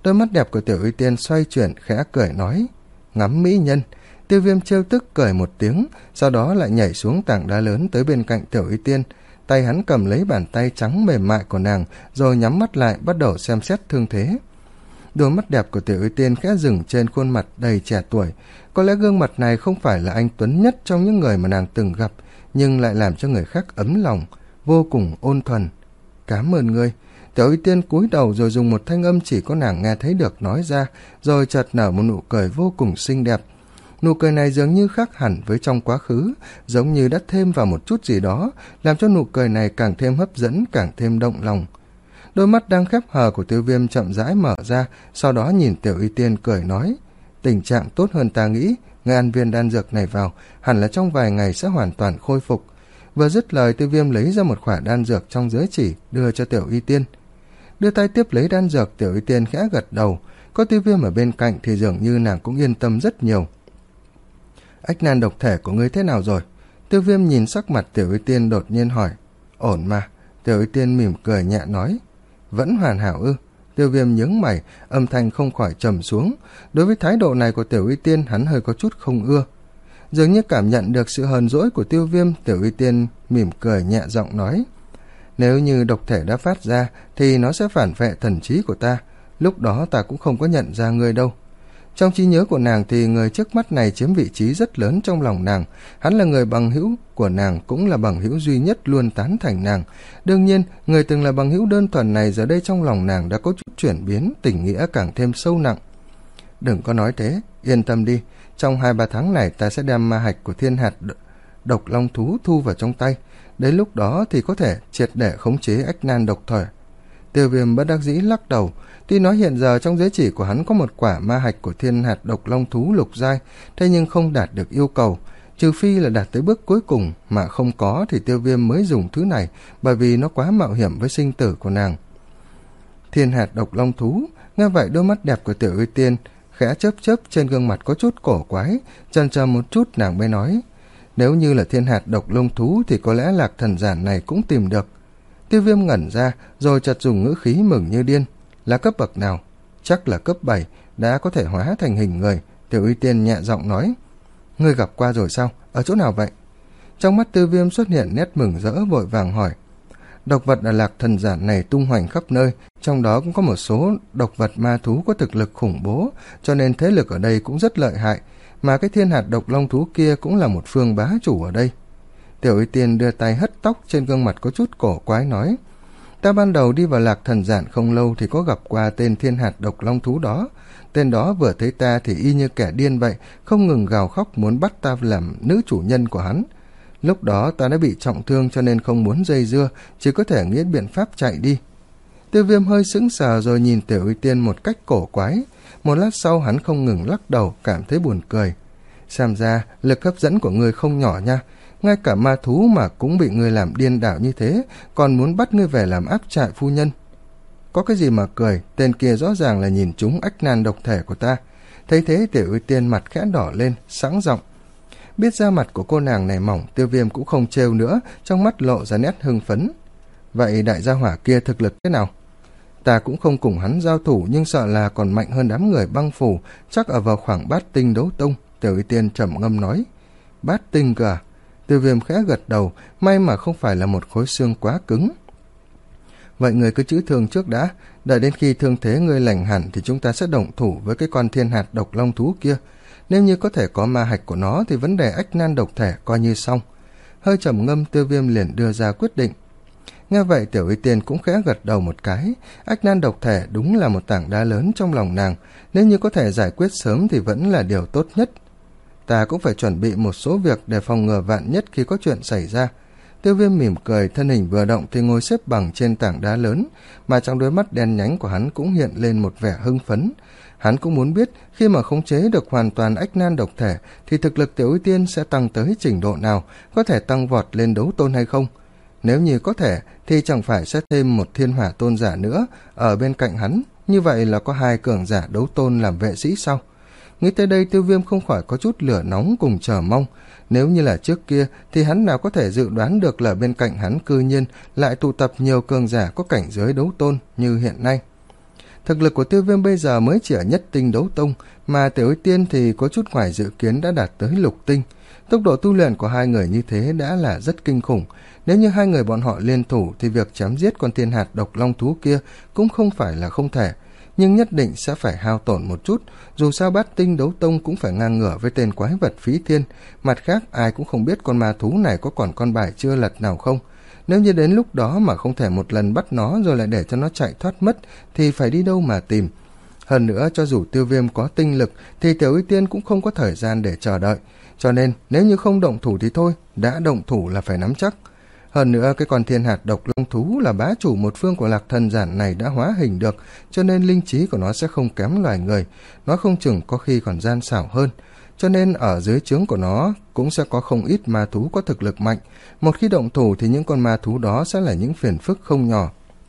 Đôi mắt đẹp của Tiểu Uy Tiên xoay chuyển khẽ cười nói: Ngắm mỹ nhân. Tiêu Viêm trêu tức cười một tiếng, sau đó lại nhảy xuống tảng đá lớn tới bên cạnh Tiểu Uy Tiên. Tay hắn cầm lấy bàn tay trắng mềm mại của nàng, rồi nhắm mắt lại bắt đầu xem xét thương thế. Đôi mắt đẹp của Tiểu Uy Tiên khẽ dừng trên khuôn mặt đầy trẻ tuổi. Có lẽ gương mặt này không phải là anh tuấn nhất trong những người mà nàng từng gặp, nhưng lại làm cho người khác ấm lòng, vô cùng ôn thuần. Cảm ơn ngươi. Tiểu Uy Tiên cúi đầu rồi dùng một thanh âm chỉ có nàng nghe thấy được nói ra, rồi chợt nở một nụ cười vô cùng xinh đẹp. Nụ cười này dường như khác hẳn với trong quá khứ, giống như đã thêm vào một chút gì đó, làm cho nụ cười này càng thêm hấp dẫn, càng thêm động lòng. Đôi mắt đang khép hờ của Tiêu Viêm chậm rãi mở ra, sau đó nhìn Tiểu Uy Tiên cười nói: Tình trạng tốt hơn ta nghĩ, ngươi ăn viên đan dược này vào, hẳn là trong vài ngày sẽ hoàn toàn khôi phục. Vừa dứt lời, Tiêu Viêm lấy ra một quả đan dược trong giới chỉ đưa cho Tiểu Uy Tiên. Đưa tay tiếp lấy đan dược, Tiểu Uy Tiên khẽ gật đầu. Có Tiêu Viêm ở bên cạnh thì dường như nàng cũng yên tâm rất nhiều. Ách nan độc thể của ngươi thế nào rồi? Tiêu Viêm nhìn sắc mặt Tiểu Uy Tiên đột nhiên hỏi. Ổn mà. Tiểu Uy Tiên mỉm cười nhẹ nói. Vẫn hoàn hảo ư? Tiêu Viêm nhướng mày, âm thanh không khỏi trầm xuống. Đối với thái độ này của Tiểu Uy Tiên, hắn hơi có chút không ưa. Dường như cảm nhận được sự hờn dỗi của Tiêu Viêm, Tiểu Uy Tiên mỉm cười nhẹ giọng nói: Nếu như độc thể đã phát ra thì nó sẽ phản vệ thần trí của ta, lúc đó ta cũng không có nhận ra ngươi đâu. Trong trí nhớ của nàng thì người trước mắt này chiếm vị trí rất lớn trong lòng nàng. Hắn là người bằng hữu của nàng, cũng là bằng hữu duy nhất luôn tán thành nàng. Đương nhiên, người từng là bằng hữu đơn thuần này giờ đây trong lòng nàng đã có chút chuyển biến, tình nghĩa càng thêm sâu nặng. Đừng có nói thế, yên tâm đi. Trong hai ba tháng này ta sẽ đem ma hạch của thiên hạt độc long thú thu vào trong tay. Đến lúc đó thì có thể triệt để khống chế ách nan độc thể. Tiêu Viêm bất đắc dĩ lắc đầu. Tuy nói hiện giờ trong giới chỉ của hắn có một quả ma hạch của thiên hạt độc long thú lục giai, thế nhưng không đạt được yêu cầu, trừ phi là đạt tới bước cuối cùng, mà không có thì Tiêu Viêm mới dùng thứ này, bởi vì nó quá mạo hiểm với sinh tử của nàng. Thiên hạt độc long thú. Nghe vậy, đôi mắt đẹp của Tiểu Uy Tiên khẽ chớp chớp, trên gương mặt có chút cổ quái, chần chờ một chút nàng mới nói: Nếu như là thiên hạt độc long thú thì có lẽ Lạc Thần Giản này cũng tìm được. Tiêu Viêm ngẩn ra, rồi chợt dùng ngữ khí mừng như điên. Là cấp bậc nào? Chắc là cấp bảy, đã có thể hóa thành hình người. Tiểu Uy Tiên nhẹ giọng nói. Ngươi gặp qua rồi sao? Ở chỗ nào vậy? Trong mắt Tiêu Viêm xuất hiện nét mừng rỡ, vội vàng hỏi. Độc vật ở Lạc Thần Giản này tung hoành khắp nơi, trong đó cũng có một số độc vật ma thú có thực lực khủng bố, cho nên thế lực ở đây cũng rất lợi hại, mà cái thiên hạt độc long thú kia cũng là một phương bá chủ ở đây. Tiểu Uy Tiên đưa tay hất tóc, trên gương mặt có chút cổ quái nói. Ta ban đầu đi vào Lạc Thần Giản không lâu thì có gặp qua tên thiên hạt độc long thú đó. Tên đó vừa thấy ta thì y như kẻ điên vậy, không ngừng gào khóc muốn bắt ta làm nữ chủ nhân của hắn. Lúc đó ta đã bị trọng thương cho nên không muốn dây dưa, chỉ có thể nghĩ biện pháp chạy đi. Tiêu Viêm hơi sững sờ rồi nhìn Tiểu Uy Tiên một cách cổ quái. Một lát sau hắn không ngừng lắc đầu, cảm thấy buồn cười. Xem ra lực hấp dẫn của ngươi không nhỏ nha. Ngay cả ma thú mà cũng bị ngươi làm điên đảo như thế, còn muốn bắt ngươi về làm áp trại phu nhân. Có cái gì mà cười, tên kia rõ ràng là nhìn trúng ách nan độc thể của ta. Thấy thế Tiểu Uy Tiên mặt khẽ đỏ lên, sẵn giọng. Biết da mặt của cô nàng này mỏng, Tiêu Viêm cũng không trêu nữa, trong mắt lộ ra nét hưng phấn. Vậy đại gia hỏa kia thực lực thế nào? Ta cũng không cùng hắn giao thủ, nhưng sợ là còn mạnh hơn đám người băng phủ, chắc ở vào khoảng bát tinh đấu tông. Tiểu Uy Tiên trầm ngâm nói. Bát tinh cơ à? Tiêu Viêm khẽ gật đầu, may mà không phải là một khối xương quá cứng. Vậy người cứ chữa thương trước đã, đợi đến khi thương thế ngươi lành hẳn thì chúng ta sẽ động thủ với cái con thiên hạt độc long thú kia. Nếu như có thể có ma hạch của nó thì vấn đề ách nan độc thể coi như xong. Hơi trầm ngâm, Tiêu Viêm liền đưa ra quyết định. Nghe vậy Tiểu Uy Tiên cũng khẽ gật đầu một cái. Ách nan độc thể đúng là một tảng đá lớn trong lòng nàng, nếu như có thể giải quyết sớm thì vẫn là điều tốt nhất. Ta cũng phải chuẩn bị một số việc để phòng ngừa vạn nhất khi có chuyện xảy ra. Tiêu Viêm mỉm cười, thân hình vừa động thì ngồi xếp bằng trên tảng đá lớn, mà trong đôi mắt đen nhánh của hắn cũng hiện lên một vẻ hưng phấn. Hắn cũng muốn biết khi mà khống chế được hoàn toàn ách nan độc thể thì thực lực Tiểu Uy Tiên sẽ tăng tới trình độ nào, có thể tăng vọt lên đấu tôn hay không. Nếu như có thể thì chẳng phải sẽ thêm một thiên hỏa tôn giả nữa ở bên cạnh hắn, như vậy là có hai cường giả đấu tôn làm vệ sĩ sao? Nghĩ tới đây Tiêu Viêm không khỏi có chút lửa nóng cùng chờ mong. Nếu như là trước kia thì hắn nào có thể dự đoán được là bên cạnh hắn cư nhiên lại tụ tập nhiều cường giả có cảnh giới đấu tôn như hiện nay. Thực lực của Tiêu Viêm bây giờ mới chỉ ở nhất tinh đấu tông, mà Tiểu Y Tiên thì có chút ngoài dự kiến đã đạt tới lục tinh. Tốc độ tu luyện của hai người như thế đã là rất kinh khủng. Nếu như hai người bọn họ liên thủ thì việc chém giết con thiên hạt độc long thú kia cũng không phải là không thể, nhưng nhất định sẽ phải hao tổn một chút. Dù sao bát tinh đấu tông cũng phải ngang ngửa với tên quái vật phí thiên. Mặt khác, ai cũng không biết con ma thú này có còn con bài chưa lật nào không. Nếu như đến lúc đó mà không thể một lần bắt nó rồi lại để cho nó chạy thoát mất thì phải đi đâu mà tìm. Hơn nữa, cho dù Tiêu Viêm có tinh lực thì Tiểu Y Tiên cũng không có thời gian để chờ đợi. Cho nên nếu như không động thủ thì thôi, đã động thủ là phải nắm chắc. Hơn nữa, cái con thiên hạt độc long thú là bá chủ một phương của Lạc Thần Giản này đã hóa hình được, cho nên linh trí của nó sẽ không kém loài người, nó không chừng có khi còn gian xảo hơn. Cho nên ở dưới trướng của nó cũng sẽ có không ít ma thú có thực lực mạnh. Một khi động thủ thì những con ma thú đó sẽ là những phiền phức không nhỏ.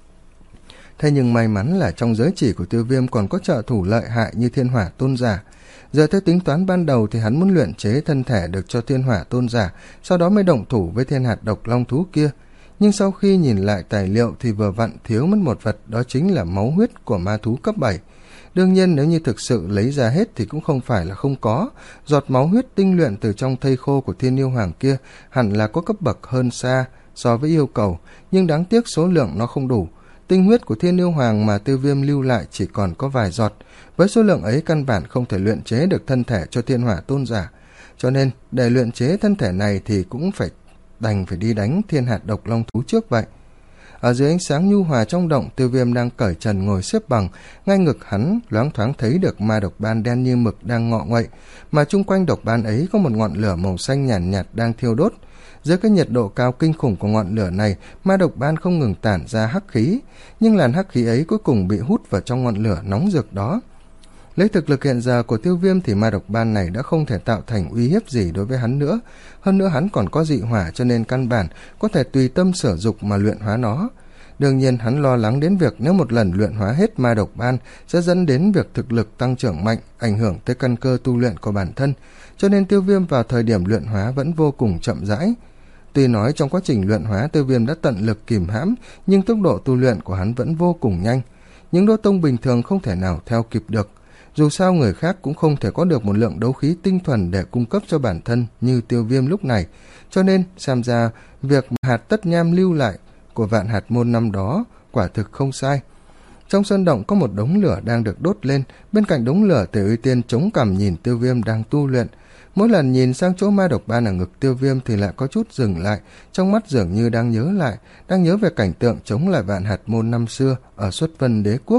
Thế nhưng may mắn là trong giới chỉ của Tiêu Viêm còn có trợ thủ lợi hại như Thiên Hỏa Tôn Giả. Giờ theo tính toán ban đầu thì hắn muốn luyện chế thân thể được cho Thiên Hỏa Tôn Giả, sau đó mới động thủ với thiên hạt độc long thú kia. Nhưng sau khi nhìn lại tài liệu thì vừa vặn thiếu mất một vật, đó chính là máu huyết của ma thú cấp bảy. Đương nhiên nếu như thực sự lấy ra hết thì cũng không phải là không có. Giọt máu huyết tinh luyện từ trong thây khô của Thiên Yêu Hoàng kia hẳn là có cấp bậc hơn xa so với yêu cầu, nhưng đáng tiếc số lượng nó không đủ. Tinh huyết của Thiên Yêu Hoàng mà Tiêu Viêm lưu lại chỉ còn có vài giọt, với số lượng ấy căn bản không thể luyện chế được thân thể cho Thiên Hỏa Tôn Giả. Cho nên để luyện chế thân thể này thì cũng phải đành phải đi đánh thiên hạt độc long thú trước vậy. Ở dưới ánh sáng nhu hòa trong động, Tiêu Viêm đang cởi trần ngồi xếp bằng, ngay ngực hắn loáng thoáng thấy được ma độc ban đen như mực đang ngọ nguậy, mà chung quanh độc ban ấy có một ngọn lửa màu xanh nhàn nhạt, nhạt đang thiêu đốt. Dưới cái nhiệt độ cao kinh khủng của ngọn lửa này, ma độc ban không ngừng tản ra hắc khí, nhưng làn hắc khí ấy cuối cùng bị hút vào trong ngọn lửa nóng rực đó. Lấy thực lực hiện giờ của Tiêu Viêm thì ma độc ban này đã không thể tạo thành uy hiếp gì đối với hắn nữa. Hơn nữa hắn còn có dị hỏa, cho nên căn bản có thể tùy tâm sở dục mà luyện hóa nó. Đương nhiên hắn lo lắng đến việc nếu một lần luyện hóa hết ma độc ban sẽ dẫn đến việc thực lực tăng trưởng mạnh, ảnh hưởng tới căn cơ tu luyện của bản thân, cho nên Tiêu Viêm vào thời điểm luyện hóa vẫn vô cùng chậm rãi. Tuy nói trong quá trình luyện hóa Tiêu Viêm đã tận lực kìm hãm, nhưng tốc độ tu luyện của hắn vẫn vô cùng nhanh. Những đô tông bình thường không thể nào theo kịp được. Dù sao người khác cũng không thể có được một lượng đấu khí tinh thuần để cung cấp cho bản thân như Tiêu Viêm lúc này, cho nên xem ra việc mà hạt tất nham lưu lại của Vạn Hạt Môn năm đó quả thực không sai. Trong sân động có một đống lửa đang được đốt lên, bên cạnh đống lửa Tiểu Y Tiên chống cằm nhìn Tiêu Viêm đang tu luyện. Mỗi lần nhìn sang chỗ ma độc ban ở ngực Tiêu Viêm thì lại có chút dừng lại, trong mắt dường như đang nhớ lại, đang nhớ về cảnh tượng chống lại Vạn Hạt Môn năm xưa ở Xuất Vân Đế Quốc.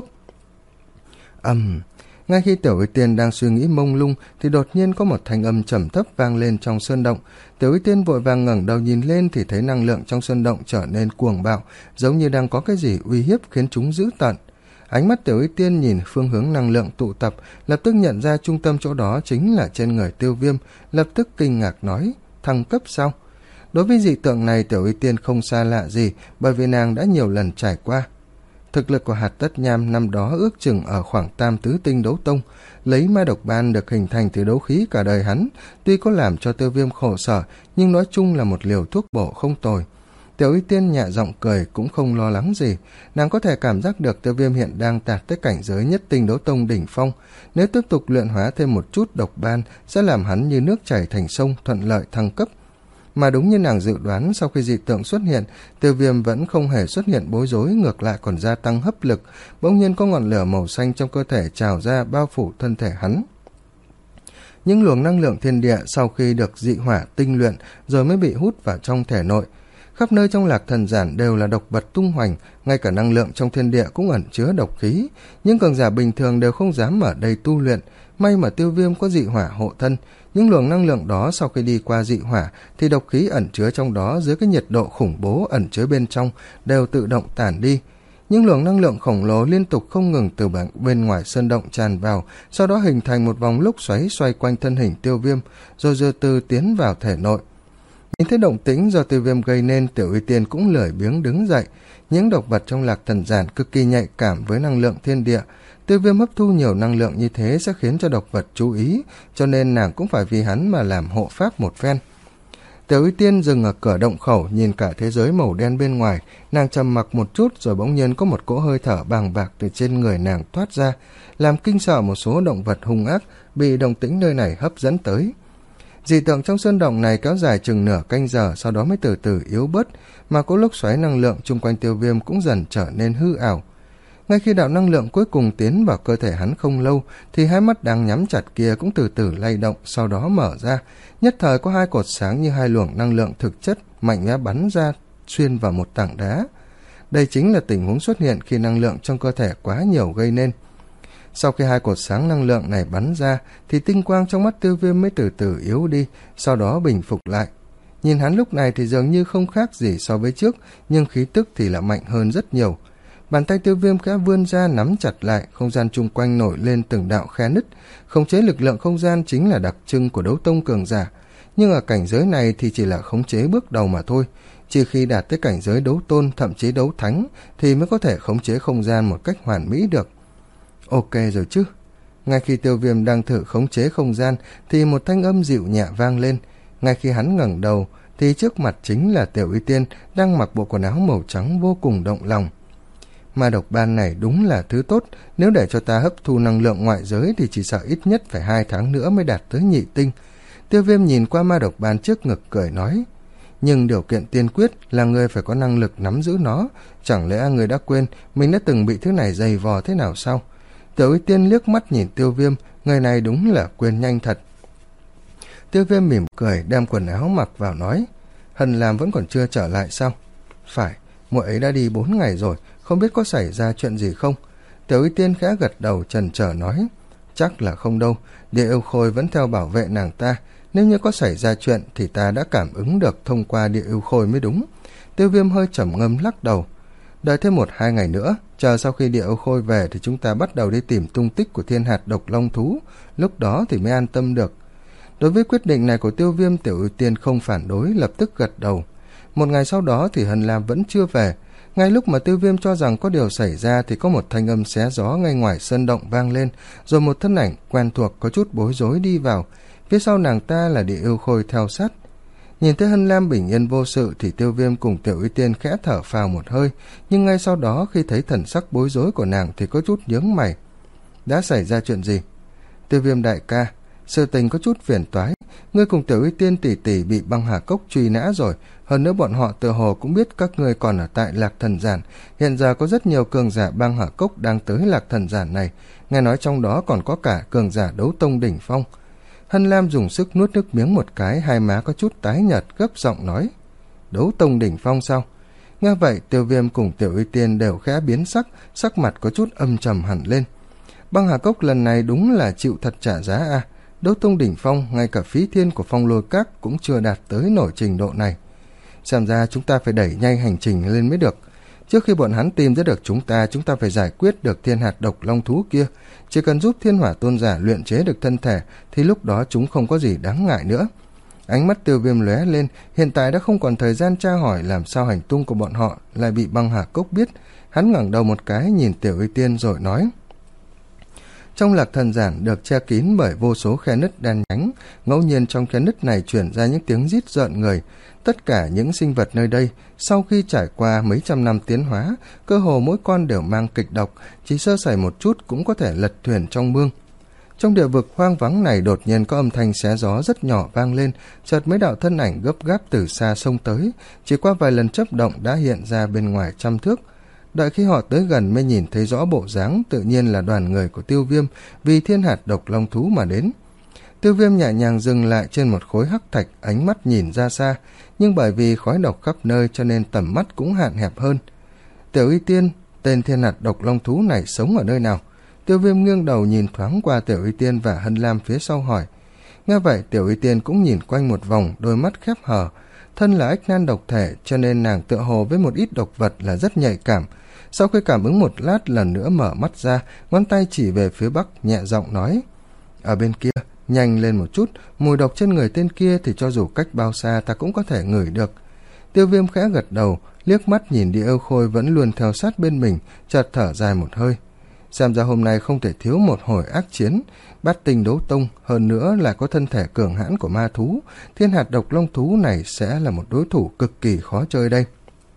Ầm, um, ngay khi Tiểu Y Tiên đang suy nghĩ mông lung thì đột nhiên có một thanh âm trầm thấp vang lên trong sơn động. Tiểu Y Tiên vội vàng ngẩng đầu nhìn lên thì thấy năng lượng trong sơn động trở nên cuồng bạo, giống như đang có cái gì uy hiếp khiến chúng dữ tợn. Ánh mắt Tiểu Y Tiên nhìn phương hướng năng lượng tụ tập, lập tức nhận ra trung tâm chỗ đó chính là trên người Tiêu Viêm, lập tức kinh ngạc nói: thăng cấp sao? Đối với dị tượng này Tiểu Y Tiên không xa lạ gì, bởi vì nàng đã nhiều lần trải qua. Thực lực của hạt tất nham năm đó ước chừng ở khoảng tam tứ tinh đấu tông, lấy ma độc ban được hình thành từ đấu khí cả đời hắn, tuy có làm cho Tiêu Viêm khổ sở, nhưng nói chung là một liều thuốc bổ không tồi. Tiểu Y Tiên nhẹ giọng cười, cũng không lo lắng gì. Nàng có thể cảm giác được Tiêu Viêm hiện đang đạt tới cảnh giới nhất tinh đấu tông đỉnh phong, nếu tiếp tục luyện hóa thêm một chút độc ban sẽ làm hắn như nước chảy thành sông, thuận lợi thăng cấp. Mà đúng như nàng dự đoán, sau khi dị tượng xuất hiện, Tiêu Viêm vẫn không hề xuất hiện bối rối, ngược lại còn gia tăng hấp lực. Bỗng nhiên có ngọn lửa màu xanh trong cơ thể trào ra bao phủ thân thể hắn. Những luồng năng lượng thiên địa sau khi được dị hỏa tinh luyện rồi mới bị hút vào trong thể nội. Khắp nơi trong Lạc Thần Giản đều là độc vật tung hoành, ngay cả năng lượng trong thiên địa cũng ẩn chứa độc khí, nhưng cường giả bình thường đều không dám ở đây tu luyện. May mà Tiêu Viêm có dị hỏa hộ thân, những luồng năng lượng đó sau khi đi qua dị hỏa thì độc khí ẩn chứa trong đó dưới cái nhiệt độ khủng bố ẩn chứa bên trong đều tự động tản đi. Những luồng năng lượng khổng lồ liên tục không ngừng từ bên ngoài sơn động tràn vào, sau đó hình thành một vòng lốc xoáy xoay quanh thân hình Tiêu Viêm, rồi từ từ tiến vào thể nội. Nhìn thấy động tĩnh do Tiêu Viêm gây nên, Tiểu Y Tiên cũng lười biếng đứng dậy. Những độc vật trong Lạc Thần Giản cực kỳ nhạy cảm với năng lượng thiên địa. Tiêu Viêm hấp thu nhiều năng lượng như thế sẽ khiến cho độc vật chú ý, cho nên nàng cũng phải vì hắn mà làm hộ pháp một phen. Tiểu Y Tiên dừng ở cửa động khẩu, nhìn cả thế giới màu đen bên ngoài. Nàng trầm mặc một chút, rồi bỗng nhiên có một cỗ hơi thở bàng bạc từ trên người nàng thoát ra, làm kinh sợ một số động vật hung ác bị động tĩnh nơi này hấp dẫn tới. Dị tượng trong sơn động này kéo dài chừng nửa canh giờ, sau đó mới từ từ yếu bớt, mà cỗ lốc xoáy năng lượng chung quanh Tiêu Viêm cũng dần trở nên hư ảo. Ngay khi đạo năng lượng cuối cùng tiến vào cơ thể hắn không lâu, thì hai mắt đang nhắm chặt kia cũng từ từ lay động, sau đó mở ra. Nhất thời có hai cột sáng như hai luồng năng lượng thực chất mạnh mẽ bắn ra, xuyên vào một tảng đá. Đây chính là tình huống xuất hiện khi năng lượng trong cơ thể quá nhiều gây nên. Sau khi hai cột sáng năng lượng này bắn ra, thì tinh quang trong mắt Tiêu Viêm mới từ từ yếu đi, sau đó bình phục lại. Nhìn hắn lúc này thì dường như không khác gì so với trước, nhưng khí tức thì là mạnh hơn rất nhiều. Bàn tay Tiêu Viêm khẽ vươn ra nắm chặt lại, không gian chung quanh nổi lên từng đạo khe nứt. Khống chế lực lượng không gian chính là đặc trưng của đấu tông cường giả, nhưng ở cảnh giới này thì chỉ là khống chế bước đầu mà thôi. Chỉ khi đạt tới cảnh giới đấu tôn, thậm chí đấu thánh, thì mới có thể khống chế không gian một cách hoàn mỹ được. Ok rồi chứ. Ngay khi Tiêu Viêm đang thử khống chế không gian, thì một thanh âm dịu nhẹ vang lên. Ngay khi hắn ngẩng đầu, thì trước mặt chính là Tiểu Y Tiên đang mặc bộ quần áo màu trắng vô cùng động lòng. Ma độc ban này đúng là thứ tốt, nếu để cho ta hấp thu năng lượng ngoại giới thì chỉ sợ ít nhất phải hai tháng nữa mới đạt tới nhị tinh. Tiêu Viêm nhìn qua ma độc ban trước ngực cười nói, nhưng điều kiện tiên quyết là người phải có năng lực nắm giữ nó. Chẳng lẽ người đã quên mình đã từng bị thứ này dày vò thế nào sao? Tiểu Y Tiên liếc mắt nhìn Tiêu Viêm, người này đúng là quên nhanh thật. Tiêu Viêm mỉm cười đem quần áo mặc vào nói, Hân Lam vẫn còn chưa trở lại sao? Phải, muội ấy đã đi bốn ngày rồi, không biết có xảy ra chuyện gì không? Tiểu Y Tiên khẽ gật đầu chần chờ nói, chắc là không đâu, Địa Yêu Khôi vẫn theo bảo vệ nàng ta, nếu như có xảy ra chuyện thì ta đã cảm ứng được thông qua Địa Yêu Khôi mới đúng. Tiêu Viêm hơi trầm ngâm lắc đầu, đợi thêm một hai ngày nữa, chờ sau khi Địa Yêu Khôi về thì chúng ta bắt đầu đi tìm tung tích của thiên hạt độc long thú, lúc đó thì mới an tâm được. Đối với quyết định này của Tiêu Viêm, Tiểu Y Tiên không phản đối, lập tức gật đầu. Một ngày sau đó thì Hân Lam vẫn chưa về. Ngay lúc mà Tiêu Viêm cho rằng có điều xảy ra thì có một thanh âm xé gió ngay ngoài sân động vang lên, rồi một thân ảnh quen thuộc có chút bối rối đi vào. Phía sau nàng ta là Địa Yêu Khôi theo sát. Nhìn thấy Hân Lam bình yên vô sự thì Tiêu Viêm cùng Tiểu Y Tiên khẽ thở phào một hơi, nhưng ngay sau đó khi thấy thần sắc bối rối của nàng thì có chút nhướng mày. Đã xảy ra chuyện gì? Tiêu Viêm đại ca, sự tình có chút phiền toái, ngươi cùng Tiểu Y Tiên tỷ tỷ bị băng hà cốc truy nã rồi, hơn nữa bọn họ tựa hồ cũng biết các ngươi còn ở tại Lạc Thần Giản, hiện giờ có rất nhiều cường giả băng hà cốc đang tới Lạc Thần Giản này, nghe nói trong đó còn có cả cường giả đấu tông đỉnh phong. Hân Lam dùng sức nuốt nước miếng một cái, hai má có chút tái nhợt, gấp giọng nói, đấu tông đỉnh phong sao? Nghe vậy Tiêu Viêm cùng Tiểu Y Tiên đều khẽ biến sắc, sắc mặt có chút âm trầm hẳn lên. Băng hà cốc lần này đúng là chịu thật trả giá à, đấu tông đỉnh phong, ngay cả phí thiên của Phong Lôi Các cũng chưa đạt tới nổi trình độ này. Xem ra chúng ta phải đẩy nhanh hành trình lên mới được. Trước khi bọn hắn tìm ra được chúng ta, chúng ta phải giải quyết được thiên hạt độc long thú kia. Chỉ cần giúp thiên hỏa tôn giả luyện chế được thân thể, thì lúc đó chúng không có gì đáng ngại nữa. Ánh mắt Tiêu Viêm lóe lên, hiện tại đã không còn thời gian tra hỏi làm sao hành tung của bọn họ lại bị băng hà cốc biết. Hắn ngẩng đầu một cái nhìn Tiểu Y Tiên rồi nói, trong Lạc Thần Giản được che kín bởi vô số khe nứt đen nhánh, ngẫu nhiên trong khe nứt này truyền ra những tiếng rít rợn người. Tất cả những sinh vật nơi đây, sau khi trải qua mấy trăm năm tiến hóa, cơ hồ mỗi con đều mang kịch độc, chỉ sơ sẩy một chút cũng có thể lật thuyền trong mương. Trong địa vực hoang vắng này đột nhiên có âm thanh xé gió rất nhỏ vang lên, chợt mấy đạo thân ảnh gấp gáp từ xa xông tới, chỉ qua vài lần chớp động đã hiện ra bên ngoài trăm thước. Đợi khi họ tới gần mới nhìn thấy rõ bộ dáng, tự nhiên là đoàn người của Tiêu Viêm vì thiên hạt độc long thú mà đến. Tiêu Viêm nhẹ nhàng dừng lại trên một khối hắc thạch, ánh mắt nhìn ra xa, nhưng bởi vì khói độc khắp nơi cho nên tầm mắt cũng hạn hẹp hơn. Tiểu Y Tiên, tên thiên hạt độc long thú này sống ở nơi nào? Tiêu Viêm nghiêng đầu nhìn thoáng qua Tiểu Y Tiên và Hân Lam phía sau hỏi. Nghe vậy Tiểu Y Tiên cũng nhìn quanh một vòng, đôi mắt khép hờ. Thân là ách nan độc thể cho nên nàng tựa hồ với một ít độc vật là rất nhạy cảm. Sau khi cảm ứng một lát, lần nữa mở mắt ra, ngón tay chỉ về phía bắc, nhẹ giọng nói, ở bên kia, nhanh lên một chút, mùi độc trên người tên kia thì cho dù cách bao xa ta cũng có thể ngửi được. Tiêu Viêm khẽ gật đầu, liếc mắt nhìn Địa Yêu Khôi vẫn luôn theo sát bên mình, chợt thở dài một hơi. xem ra hôm nay không thể thiếu một hồi ác chiến. Bát tinh đấu tông, hơn nữa là có thân thể cường hãn của ma thú, thiên hạt độc long thú này sẽ là một đối thủ cực kỳ khó chơi đây.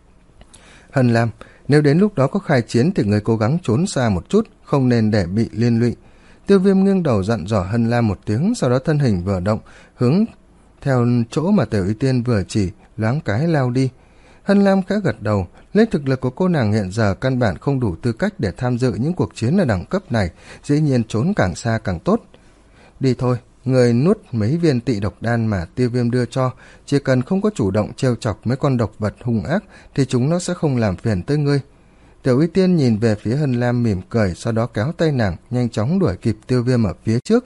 Hân Lam, nếu đến lúc đó có khai chiến thì người cố gắng trốn xa một chút, không nên để bị liên lụy. Tiêu Viêm nghiêng đầu dặn dò Hân Lam một tiếng, sau đó thân hình vừa động, hướng theo chỗ mà Tiểu Y Tiên vừa chỉ, loáng cái lao đi. Hân Lam khẽ gật đầu, lấy thực lực của cô nàng hiện giờ căn bản không đủ tư cách để tham dự những cuộc chiến ở đẳng cấp này, dĩ nhiên trốn càng xa càng tốt. Đi thôi, người nuốt mấy viên tị độc đan mà Tiêu Viêm đưa cho, chỉ cần không có chủ động trêu chọc mấy con độc vật hung ác thì chúng nó sẽ không làm phiền tới ngươi. Tiểu Y Tiên nhìn về phía Hân Lam mỉm cười, sau đó kéo tay nàng nhanh chóng đuổi kịp Tiêu Viêm ở phía trước.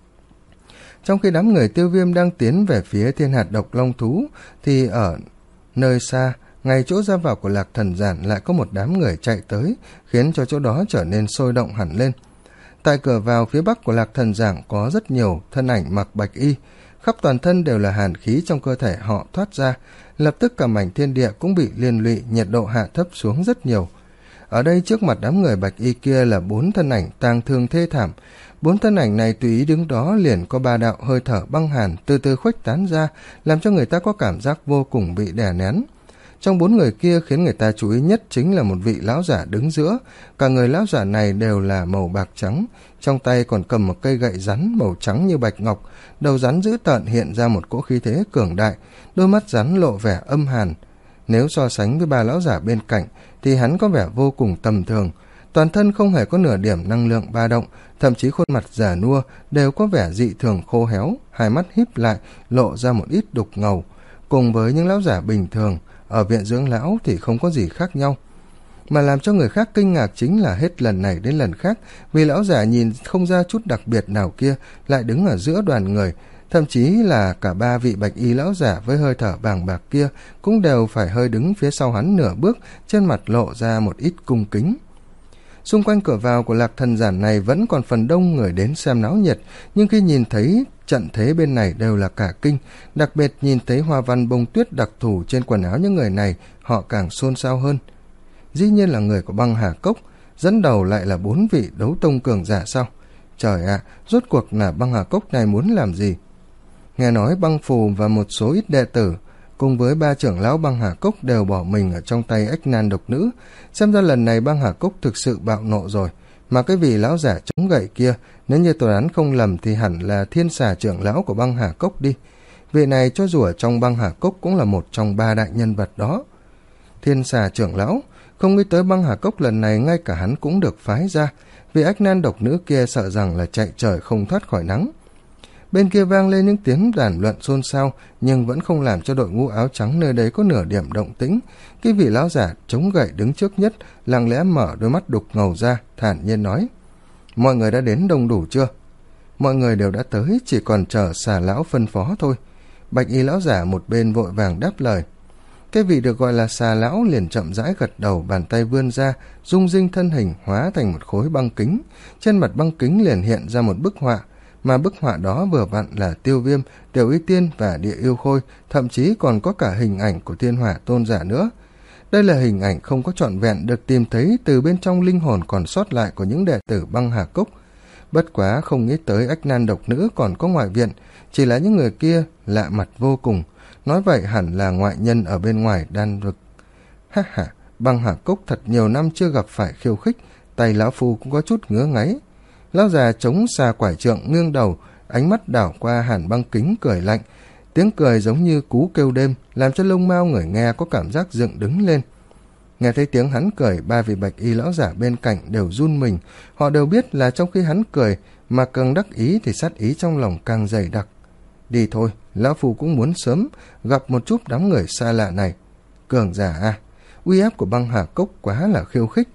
Trong khi đám người Tiêu Viêm đang tiến về phía thiên hạt độc long thú thì ở nơi xa, ngay chỗ ra vào của Lạc Thần Giản lại có một đám người chạy tới, khiến cho chỗ đó trở nên sôi động hẳn lên. Tại cửa vào phía bắc của Lạc Thần Giản có rất nhiều thân ảnh mặc bạch y, khắp toàn thân đều là hàn khí trong cơ thể họ thoát ra, lập tức cả mảnh thiên địa cũng bị liên lụy, nhiệt độ hạ thấp xuống rất nhiều. Ở đây trước mặt đám người bạch y kia là bốn thân ảnh tang thương thê thảm. Bốn thân ảnh này tùy ý đứng đó liền có ba đạo hơi thở băng hàn từ từ khuếch tán ra, làm cho người ta có cảm giác vô cùng bị đè nén. Trong bốn người kia khiến người ta chú ý nhất chính là một vị lão giả đứng giữa. Cả người lão giả này đều là màu bạc trắng, trong tay còn cầm một cây gậy rắn màu trắng như bạch ngọc, đầu rắn dữ tợn hiện ra một cỗ khí thế cường đại, đôi mắt rắn lộ vẻ âm hàn. Nếu so sánh với ba lão giả bên cạnh thì hắn có vẻ vô cùng tầm thường, toàn thân không hề có nửa điểm năng lượng ba động, thậm chí khuôn mặt già nua đều có vẻ dị thường khô héo, hai mắt híp lại lộ ra một ít đục ngầu. Cùng với những lão giả bình thường ở viện dưỡng lão thì không có gì khác nhau. Mà làm cho người khác kinh ngạc chính là hết lần này đến lần khác, vì lão giả nhìn không ra chút đặc biệt nào kia lại đứng ở giữa đoàn người, thậm chí là cả ba vị bạch y lão giả với hơi thở bàng bạc kia cũng đều phải hơi đứng phía sau hắn nửa bước, trên mặt lộ ra một ít cung kính. Xung quanh cửa vào của Lạc Thần Giản này vẫn còn phần đông người đến xem náo nhiệt, nhưng khi nhìn thấy trận thế bên này đều là cả kinh, đặc biệt nhìn thấy hoa văn bông tuyết đặc thù trên quần áo những người này, họ càng xôn xao hơn. Dĩ nhiên là người của Băng Hà Cốc, dẫn đầu lại là bốn vị đấu tông cường giả sao? Trời ạ, à, rốt cuộc là Băng Hà Cốc này muốn làm gì? Nghe nói Băng Phù và một số ít đệ tử cùng với ba trưởng lão Băng Hà Cốc đều bỏ mình ở trong tay ách nan độc nữ, xem ra lần này Băng Hà Cốc thực sự bạo nộ rồi. Mà cái vị lão giả chống gậy kia, nếu như tôi đoán không lầm thì hẳn là Thiên Xà trưởng lão của Băng Hà Cốc đi. Vị này cho dù ở trong Băng Hà Cốc cũng là một trong ba đại nhân vật đó. Thiên Xà trưởng lão, không nghĩ tới Băng Hà Cốc lần này ngay cả hắn cũng được phái ra, vì ách nan độc nữ kia sợ rằng là chạy trời không thoát khỏi nắng. Bên kia vang lên những tiếng đàn luận xôn xao, nhưng vẫn không làm cho đội ngũ áo trắng nơi đấy có nửa điểm động tĩnh. Cái vị lão giả chống gậy đứng trước nhất lặng lẽ mở đôi mắt đục ngầu ra, thản nhiên nói: mọi người đã đến đông đủ chưa? Mọi người đều đã tới, chỉ còn chờ Xà lão phân phó thôi. Bạch y lão giả một bên vội vàng đáp lời. Cái vị được gọi là Xà lão liền chậm rãi gật đầu, bàn tay vươn ra, rung rinh thân hình hóa thành một khối băng kính. Trên mặt băng kính liền hiện ra một bức họa, mà bức họa đó vừa vặn là Tiêu Viêm, Tiểu Y Tiên và Địa Yêu Khôi, thậm chí còn có cả hình ảnh của Thiên Hỏa tôn giả nữa. Đây là hình ảnh không có trọn vẹn được tìm thấy từ bên trong linh hồn còn sót lại của những đệ tử Băng Hà Cốc. Bất quá không nghĩ tới ách nan độc nữ còn có ngoại viện, chỉ là những người kia lạ mặt vô cùng, nói vậy hẳn là ngoại nhân ở bên ngoài đan vực. Ha ha, Băng Hà Cốc thật nhiều năm chưa gặp phải khiêu khích, tay lão phu cũng có chút ngứa ngáy. Lão già chống xà quải trượng nghiêng đầu, ánh mắt đảo qua hàn băng kính cười lạnh, tiếng cười giống như cú kêu đêm, làm cho lông mao người nghe có cảm giác dựng đứng lên. Nghe thấy tiếng hắn cười, ba vị bạch y lão giả bên cạnh đều run mình, họ đều biết là trong khi hắn cười mà càng đắc ý thì sát ý trong lòng càng dày đặc. Đi thôi, lão phu cũng muốn sớm gặp một chút đám người xa lạ này. Cường giả à, uy áp của Băng Hà Cốc quá là khiêu khích.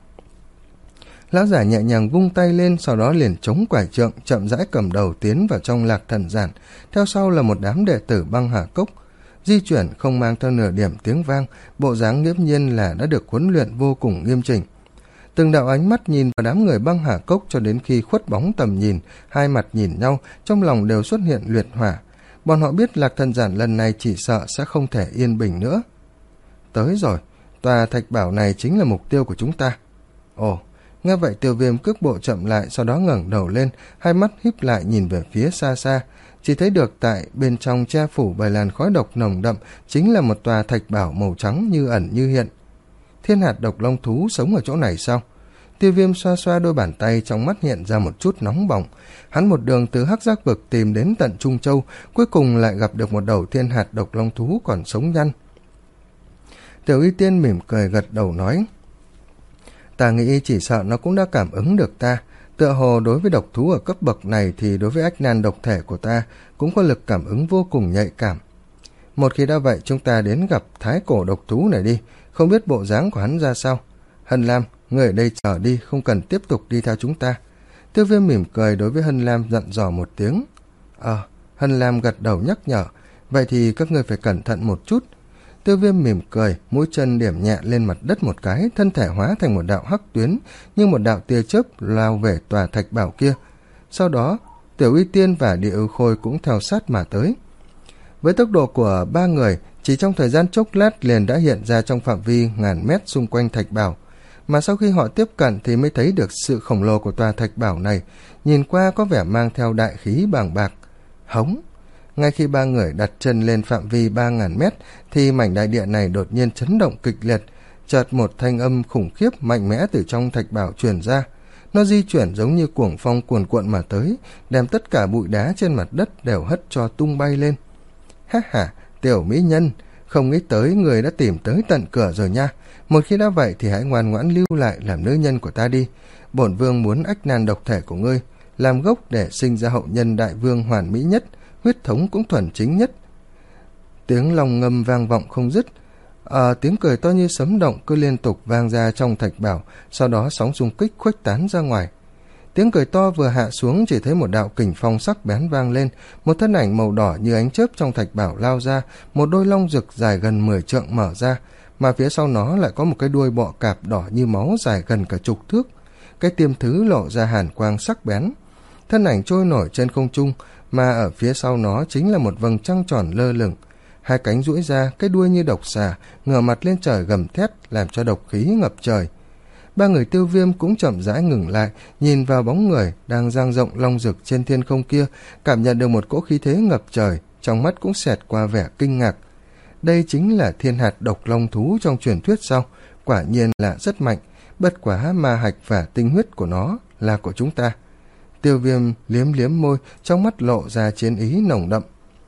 Lão giả nhẹ nhàng vung tay lên, sau đó liền chống quải trượng, chậm rãi cầm đầu tiến vào trong Lạc Thần Giản, theo sau là một đám đệ tử Băng Hà Cốc. Di chuyển không mang theo nửa điểm tiếng vang, bộ dáng nghiễm nhiên là đã được huấn luyện vô cùng nghiêm chỉnh. Từng đạo ánh mắt nhìn vào đám người Băng Hà Cốc cho đến khi khuất bóng tầm nhìn, hai mặt nhìn nhau, trong lòng đều xuất hiện liệt hỏa. Bọn họ biết Lạc Thần Giản lần này chỉ sợ sẽ không thể yên bình nữa. Tới rồi, tòa thạch bảo này chính là mục tiêu của chúng ta. Ồ, Nghe vậy Tiêu Viêm cước bộ chậm lại, sau đó ngẩng đầu lên, hai mắt híp lại nhìn về phía xa xa. Chỉ thấy được tại bên trong che phủ bởi làn khói độc nồng đậm chính là một tòa thạch bảo màu trắng như ẩn như hiện. Thiên hạt độc long thú sống ở chỗ này sao? Tiêu Viêm xoa xoa đôi bàn tay, trong mắt hiện ra một chút nóng bỏng. Hắn một đường từ Hắc Giác Vực tìm đến tận Trung Châu, cuối cùng lại gặp được một đầu thiên hạt độc long thú còn sống nhăn. Tiểu Y Tiên mỉm cười gật đầu nói, ta nghĩ chỉ sợ nó cũng đã cảm ứng được ta. Tựa hồ đối với độc thú ở cấp bậc này thì đối với ách nan độc thể của ta cũng có lực cảm ứng vô cùng nhạy cảm. Một khi đã vậy, chúng ta đến gặp thái cổ độc thú này đi, không biết bộ dáng của hắn ra sao. Hân Lam, ngươi ở đây chờ đi, không cần tiếp tục đi theo chúng ta. Tiêu Viêm mỉm cười đối với Hân Lam dặn dò một tiếng. Ờ, Hân Lam gật đầu nhắc nhở, vậy thì các ngươi phải cẩn thận một chút. Tiêu Viêm mỉm cười, mũi chân điểm nhẹ lên mặt đất một cái, thân thể hóa thành một đạo hắc tuyến, như một đạo tia chớp lao về tòa thạch bảo kia. Sau đó, Tiểu Y Tiên và Địa Ưu Khôi cũng theo sát mà tới. Với tốc độ của ba người, chỉ trong thời gian chốc lát liền đã hiện ra trong phạm vi ngàn mét xung quanh thạch bảo. Mà sau khi họ tiếp cận thì mới thấy được sự khổng lồ của tòa thạch bảo này, nhìn qua có vẻ mang theo đại khí bàng bạc. Hống! Ngay khi ba người đặt chân lên phạm vi ba ngàn mét thì mảnh đại địa này đột nhiên chấn động kịch liệt, chợt một thanh âm khủng khiếp mạnh mẽ từ trong thạch bảo truyền ra. Nó di chuyển giống như cuồng phong cuồn cuộn mà tới, đem tất cả bụi đá trên mặt đất đều hất cho tung bay lên. Ha ha, Tiểu mỹ nhân, không nghĩ tới người đã tìm tới tận cửa rồi nha. Một khi đã vậy thì hãy ngoan ngoãn lưu lại làm nữ nhân của ta đi. Bổn vương muốn ách nan độc thể của ngươi làm gốc để sinh ra hậu nhân đại vương hoàn mỹ nhất, huyết thống cũng thuần chính nhất. Tiếng long ngâm vang vọng không dứt. À, tiếng cười to như sấm động cứ liên tục vang ra trong thạch bảo, sau đó sóng xung kích khuếch tán ra ngoài. Tiếng cười to vừa hạ xuống, chỉ thấy một đạo kình phong sắc bén vang lên, một thân ảnh màu đỏ như ánh chớp trong thạch bảo lao ra, một đôi long rực dài gần mười trượng mở ra, mà phía sau nó lại có một cái đuôi bọ cạp đỏ như máu dài gần cả chục thước. Cái tiêm thứ lộ ra hàn quang sắc bén. Thân ảnh trôi nổi trên không trung, mà ở phía sau nó chính là một vầng trăng tròn lơ lửng. Hai cánh duỗi ra, cái đuôi như độc xà, ngửa mặt lên trời gầm thét, làm cho độc khí ngập trời. Ba người Tiêu Viêm cũng chậm rãi ngừng lại, nhìn vào bóng người đang dang rộng long rực trên thiên không kia, cảm nhận được một cỗ khí thế ngập trời, trong mắt cũng xẹt qua vẻ kinh ngạc. Đây chính là thiên hạt độc long thú trong truyền thuyết sao? Quả nhiên là rất mạnh, bất quá ma hạch và tinh huyết của nó là của chúng ta. Tiêu Viêm liếm liếm môi, trong mắt lộ ra chiến ý nồng đậm.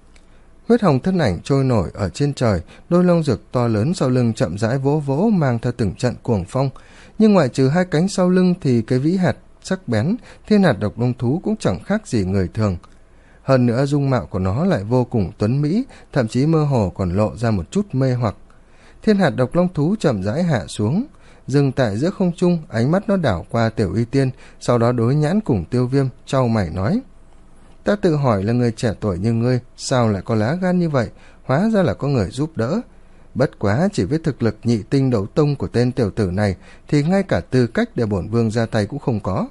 Huyết hồng thân ảnh trôi nổi ở trên trời, đôi lông rực to lớn sau lưng chậm rãi vỗ vỗ mang theo từng trận cuồng phong. Nhưng ngoại trừ hai cánh sau lưng thì cái vĩ hạt sắc bén, thiên hạt độc long thú cũng chẳng khác gì người thường. Hơn nữa dung mạo của nó lại vô cùng tuấn mỹ, thậm chí mơ hồ còn lộ ra một chút mê hoặc. Thiên hạt độc long thú chậm rãi hạ xuống, dừng tại giữa không trung, ánh mắt nó đảo qua Tiểu Y Tiên, sau đó đối nhãn cùng Tiêu Viêm, chau mày nói: Ta tự hỏi là người trẻ tuổi như ngươi, sao lại có lá gan như vậy, hóa ra là có người giúp đỡ. Bất quá chỉ với thực lực nhị tinh đấu tông của tên tiểu tử này thì ngay cả tư cách để bổn vương ra tay cũng không có.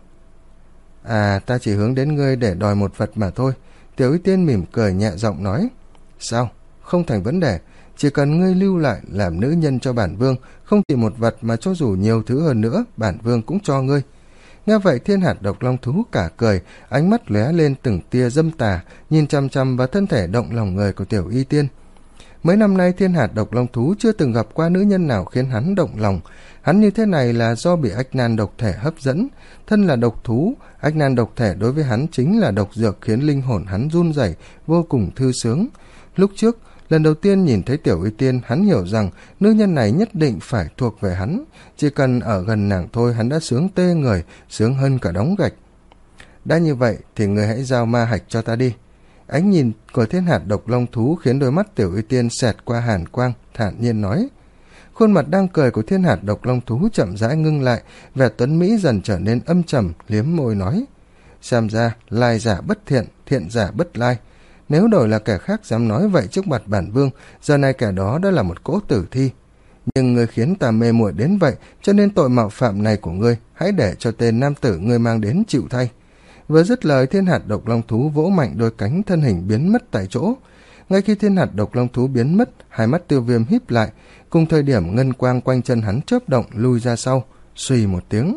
À, ta chỉ hướng đến ngươi để đòi một vật mà thôi. Tiểu Y Tiên mỉm cười nhẹ giọng nói. Sao? Không thành vấn đề, chỉ cần ngươi lưu lại làm nữ nhân cho bản vương, không chỉ một vật mà cho dù nhiều thứ hơn nữa, bản vương cũng cho ngươi. Nghe vậy thiên hạt độc long thú cả cười, ánh mắt lóe lên từng tia dâm tà, nhìn chăm chăm vào thân thể động lòng người của Tiểu Y Tiên. Mấy năm nay thiên hạt độc long thú chưa từng gặp qua nữ nhân nào khiến hắn động lòng. Hắn như thế này là do bị ách nan độc thể hấp dẫn. Thân là độc thú, ách nan độc thể đối với hắn chính là độc dược khiến linh hồn hắn run rẩy, vô cùng thư sướng. Lúc trước, lần đầu tiên nhìn thấy Tiểu Y Tiên, hắn hiểu rằng nữ nhân này nhất định phải thuộc về hắn. Chỉ cần ở gần nàng thôi hắn đã sướng tê người, sướng hơn cả đóng gạch. Đã như vậy thì người hãy giao ma hạch cho ta đi. Ánh nhìn của thiên hạt độc long thú khiến đôi mắt Tiểu Y Tiên xẹt qua hàn quang, thản nhiên nói. Khuôn mặt đang cười của thiên hạt độc long thú chậm rãi ngưng lại, vẻ tuấn mỹ dần trở nên âm trầm, liếm môi nói. Xem ra, lai giả bất thiện, thiện giả bất lai. Nếu đổi là kẻ khác dám nói vậy trước mặt bản vương, giờ này kẻ đó đã là một cỗ tử thi. Nhưng ngươi khiến ta mê muội đến vậy, cho nên tội mạo phạm này của ngươi, hãy để cho tên nam tử ngươi mang đến chịu thay. Vừa dứt lời, thiên hạt độc long thú vỗ mạnh đôi cánh, thân hình biến mất tại chỗ. Ngay khi thiên hạt độc long thú biến mất, hai mắt Tiêu Viêm híp lại, cùng thời điểm ngân quang quanh chân hắn chớp động lui ra sau, suy một tiếng.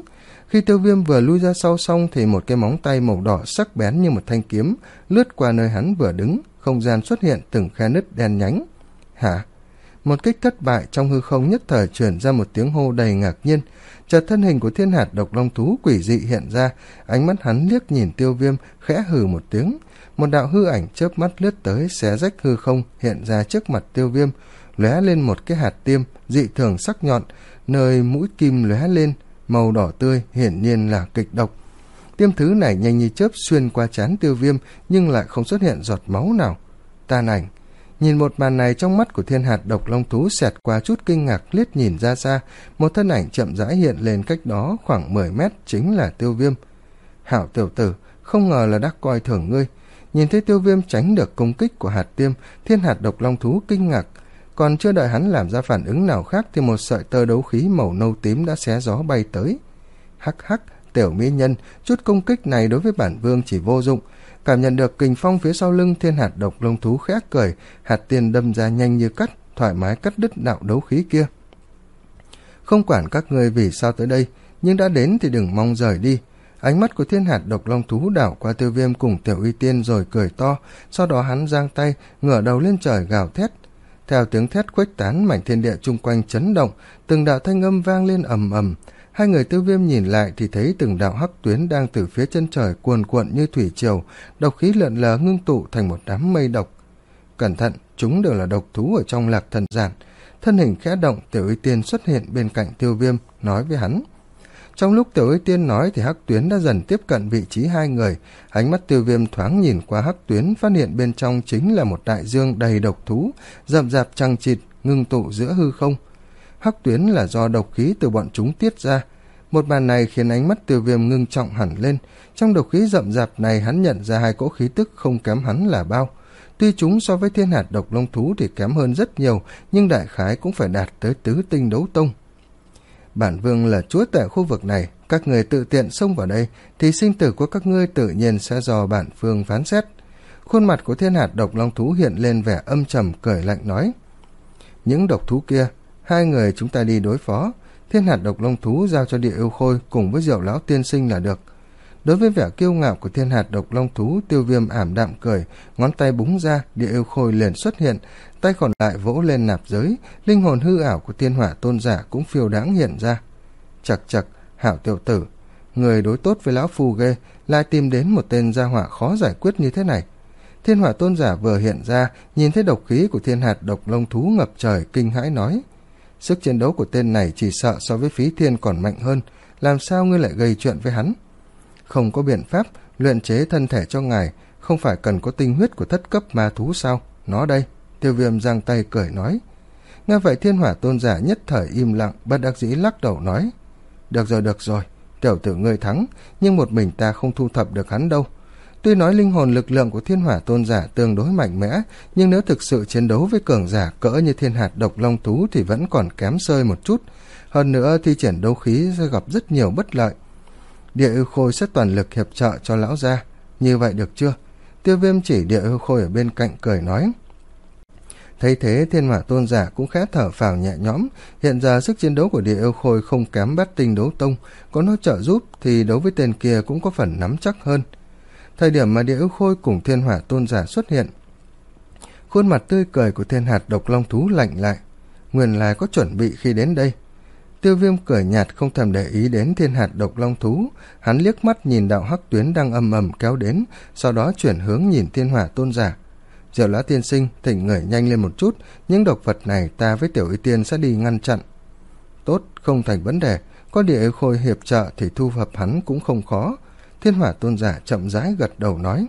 Khi Tiêu Viêm vừa lui ra sau xong thì một cái móng tay màu đỏ sắc bén như một thanh kiếm lướt qua nơi hắn vừa đứng, không gian xuất hiện từng khe nứt đen nhánh. Hả? Một kích thất bại, trong hư không nhất thời truyền ra một tiếng hô đầy ngạc nhiên. Chợt thân hình của Thiên Hạt Độc Long Thú quỷ dị hiện ra, ánh mắt hắn liếc nhìn Tiêu Viêm, khẽ hừ một tiếng. Một đạo hư ảnh chớp mắt lướt tới, xé rách hư không hiện ra trước mặt Tiêu Viêm, lóe lên một cái hạt tiêm dị thường sắc nhọn, nơi mũi kim lóe lên màu đỏ tươi, hiển nhiên là kịch độc. Tiêm thứ này nhanh như chớp xuyên qua trán Tiêu Viêm, nhưng lại không xuất hiện giọt máu nào. Tàn ảnh. Nhìn một màn này, trong mắt của Thiên Hạt Độc Long Thú xẹt qua chút kinh ngạc, liếc nhìn ra xa, một thân ảnh chậm rãi hiện lên cách đó khoảng mười mét, chính là Tiêu Viêm. Hảo tiểu tử, không ngờ là đã coi thường ngươi. Nhìn thấy Tiêu Viêm tránh được công kích của hạt tiêm, Thiên Hạt Độc Long Thú kinh ngạc. Còn chưa đợi hắn làm ra phản ứng nào khác thì một sợi tơ đấu khí màu nâu tím đã xé gió bay tới. Hắc hắc, tiểu mỹ nhân, chút công kích này đối với bản vương chỉ vô dụng. Cảm nhận được kình phong phía sau lưng, Thiên Hạt Độc Long Thú khẽ cười, hạt tiền đâm ra nhanh như cắt, thoải mái cắt đứt đạo đấu khí kia. Không quản các ngươi vì sao tới đây, nhưng đã đến thì đừng mong rời đi. Ánh mắt của Thiên Hạt Độc Long Thú đảo qua Tiêu Viêm cùng Tiểu Y Tiên rồi cười to, sau đó hắn giang tay, ngửa đầu lên trời gào thét. Theo tiếng thét khuếch tán, mảnh thiên địa chung quanh chấn động, từng đạo thanh âm vang lên ầm ầm. Hai người Tiêu Viêm nhìn lại thì thấy từng đạo hắc tuyến đang từ phía chân trời cuồn cuộn như thủy triều, độc khí lượn lờ ngưng tụ thành một đám mây độc. Cẩn thận, chúng đều là độc thú ở trong Lạc Thần Giản. Thân hình khẽ động, Tiểu Y Tiên xuất hiện bên cạnh Tiêu Viêm, nói với hắn. Trong lúc Tiểu Y Tiên nói thì hắc tuyến đã dần tiếp cận vị trí hai người. Ánh mắt Tiêu Viêm thoáng nhìn qua hắc tuyến, phát hiện bên trong chính là một đại dương đầy độc thú, rậm rạp chằng chịt, ngưng tụ giữa hư không. Hắc tuyến là do độc khí từ bọn chúng tiết ra. Một màn này khiến ánh mắt Tiêu Viêm ngưng trọng hẳn lên. Trong độc khí rậm rạp này, hắn nhận ra hai cỗ khí tức không kém hắn là bao. Tuy chúng so với Thiên Hạt Độc Long Thú thì kém hơn rất nhiều, nhưng đại khái cũng phải đạt tới tứ tinh đấu tông. Bản vương là chúa tại khu vực này, các người tự tiện xông vào đây thì sinh tử của các ngươi tự nhiên sẽ do bản vương phán xét. Khuôn mặt của Thiên Hạt Độc Long Thú hiện lên vẻ âm trầm, cười lạnh nói. Những độc thú kia, hai người chúng ta đi đối phó. Thiên Hạt Độc Long Thú giao cho Địa Yêu Khôi cùng với Diệu Lão Tiên Sinh là được. Đối với vẻ kiêu ngạo của Thiên Hạt Độc Long Thú, Tiêu Viêm ảm đạm cười, ngón tay búng ra, Địa Yêu Khôi liền xuất hiện, tay còn lại vỗ lên nạp giới, linh hồn hư ảo của Thiên Hỏa Tôn Giả cũng phiêu đáng hiện ra. Chật chật, hảo tiểu tử, người đối tốt với lão phu ghê, lại tìm đến một tên gia hỏa khó giải quyết như thế này. Thiên Hỏa Tôn Giả vừa hiện ra, nhìn thấy độc khí của Thiên Hạt Độc Long Thú ngập trời, kinh hãi nói. Sức chiến đấu của tên này chỉ sợ so với Phí Thiên còn mạnh hơn, làm sao ngươi lại gây chuyện với hắn? Không có biện pháp luyện chế thân thể cho ngài, không phải cần có tinh huyết của thất cấp ma thú sao? Nó đây. Tiêu Viêm giang tay cười nói. Nghe vậy Thiên Hỏa Tôn Giả nhất thời im lặng, bất đắc dĩ lắc đầu nói. Được rồi, được rồi, tiểu tử ngươi thắng, nhưng một mình ta không thu thập được hắn đâu. Tuy nói linh hồn lực lượng của Thiên Hỏa Tôn Giả tương đối mạnh mẽ, nhưng nếu thực sự chiến đấu với cường giả cỡ như Thiên Hạt Độc Long Thú thì vẫn còn kém sơi một chút. Hơn nữa thi triển đấu khí sẽ gặp rất nhiều bất lợi. Địa Yêu Khôi sẽ toàn lực hiệp trợ cho lão gia. Như vậy được chưa? Tiêu Viêm chỉ Địa Yêu Khôi ở bên cạnh cười nói. Thấy thế, Thiên Hỏa Tôn Giả cũng khẽ thở phào nhẹ nhõm. Hiện giờ sức chiến đấu của Địa Yêu Khôi không kém bát tinh đấu tông, có nó trợ giúp thì đấu với tên kia cũng có phần nắm chắc hơn. Thời điểm mà Địa Yêu Khôi cùng Thiên Hỏa Tôn Giả xuất hiện, khuôn mặt tươi cười của Thiên Hạt Độc Long Thú lạnh lại. Nguyên lai có chuẩn bị khi đến đây. Tiêu Viêm cười nhạt, không thèm để ý đến Thiên Hạt Độc Long Thú. Hắn liếc mắt nhìn đạo hắc tuyến đang âm ầm kéo đến, sau đó chuyển hướng nhìn Thiên Hỏa Tôn Giả. Diệu Lão Tiên Sinh, thỉnh người nhanh lên một chút, những độc vật này ta với Tiểu Y Tiên sẽ đi ngăn chặn. Tốt, không thành vấn đề, có Địa Yêu Khôi hiệp trợ thì thu thập hắn cũng không khó. Thiên Hỏa Tôn Giả chậm rãi gật đầu nói.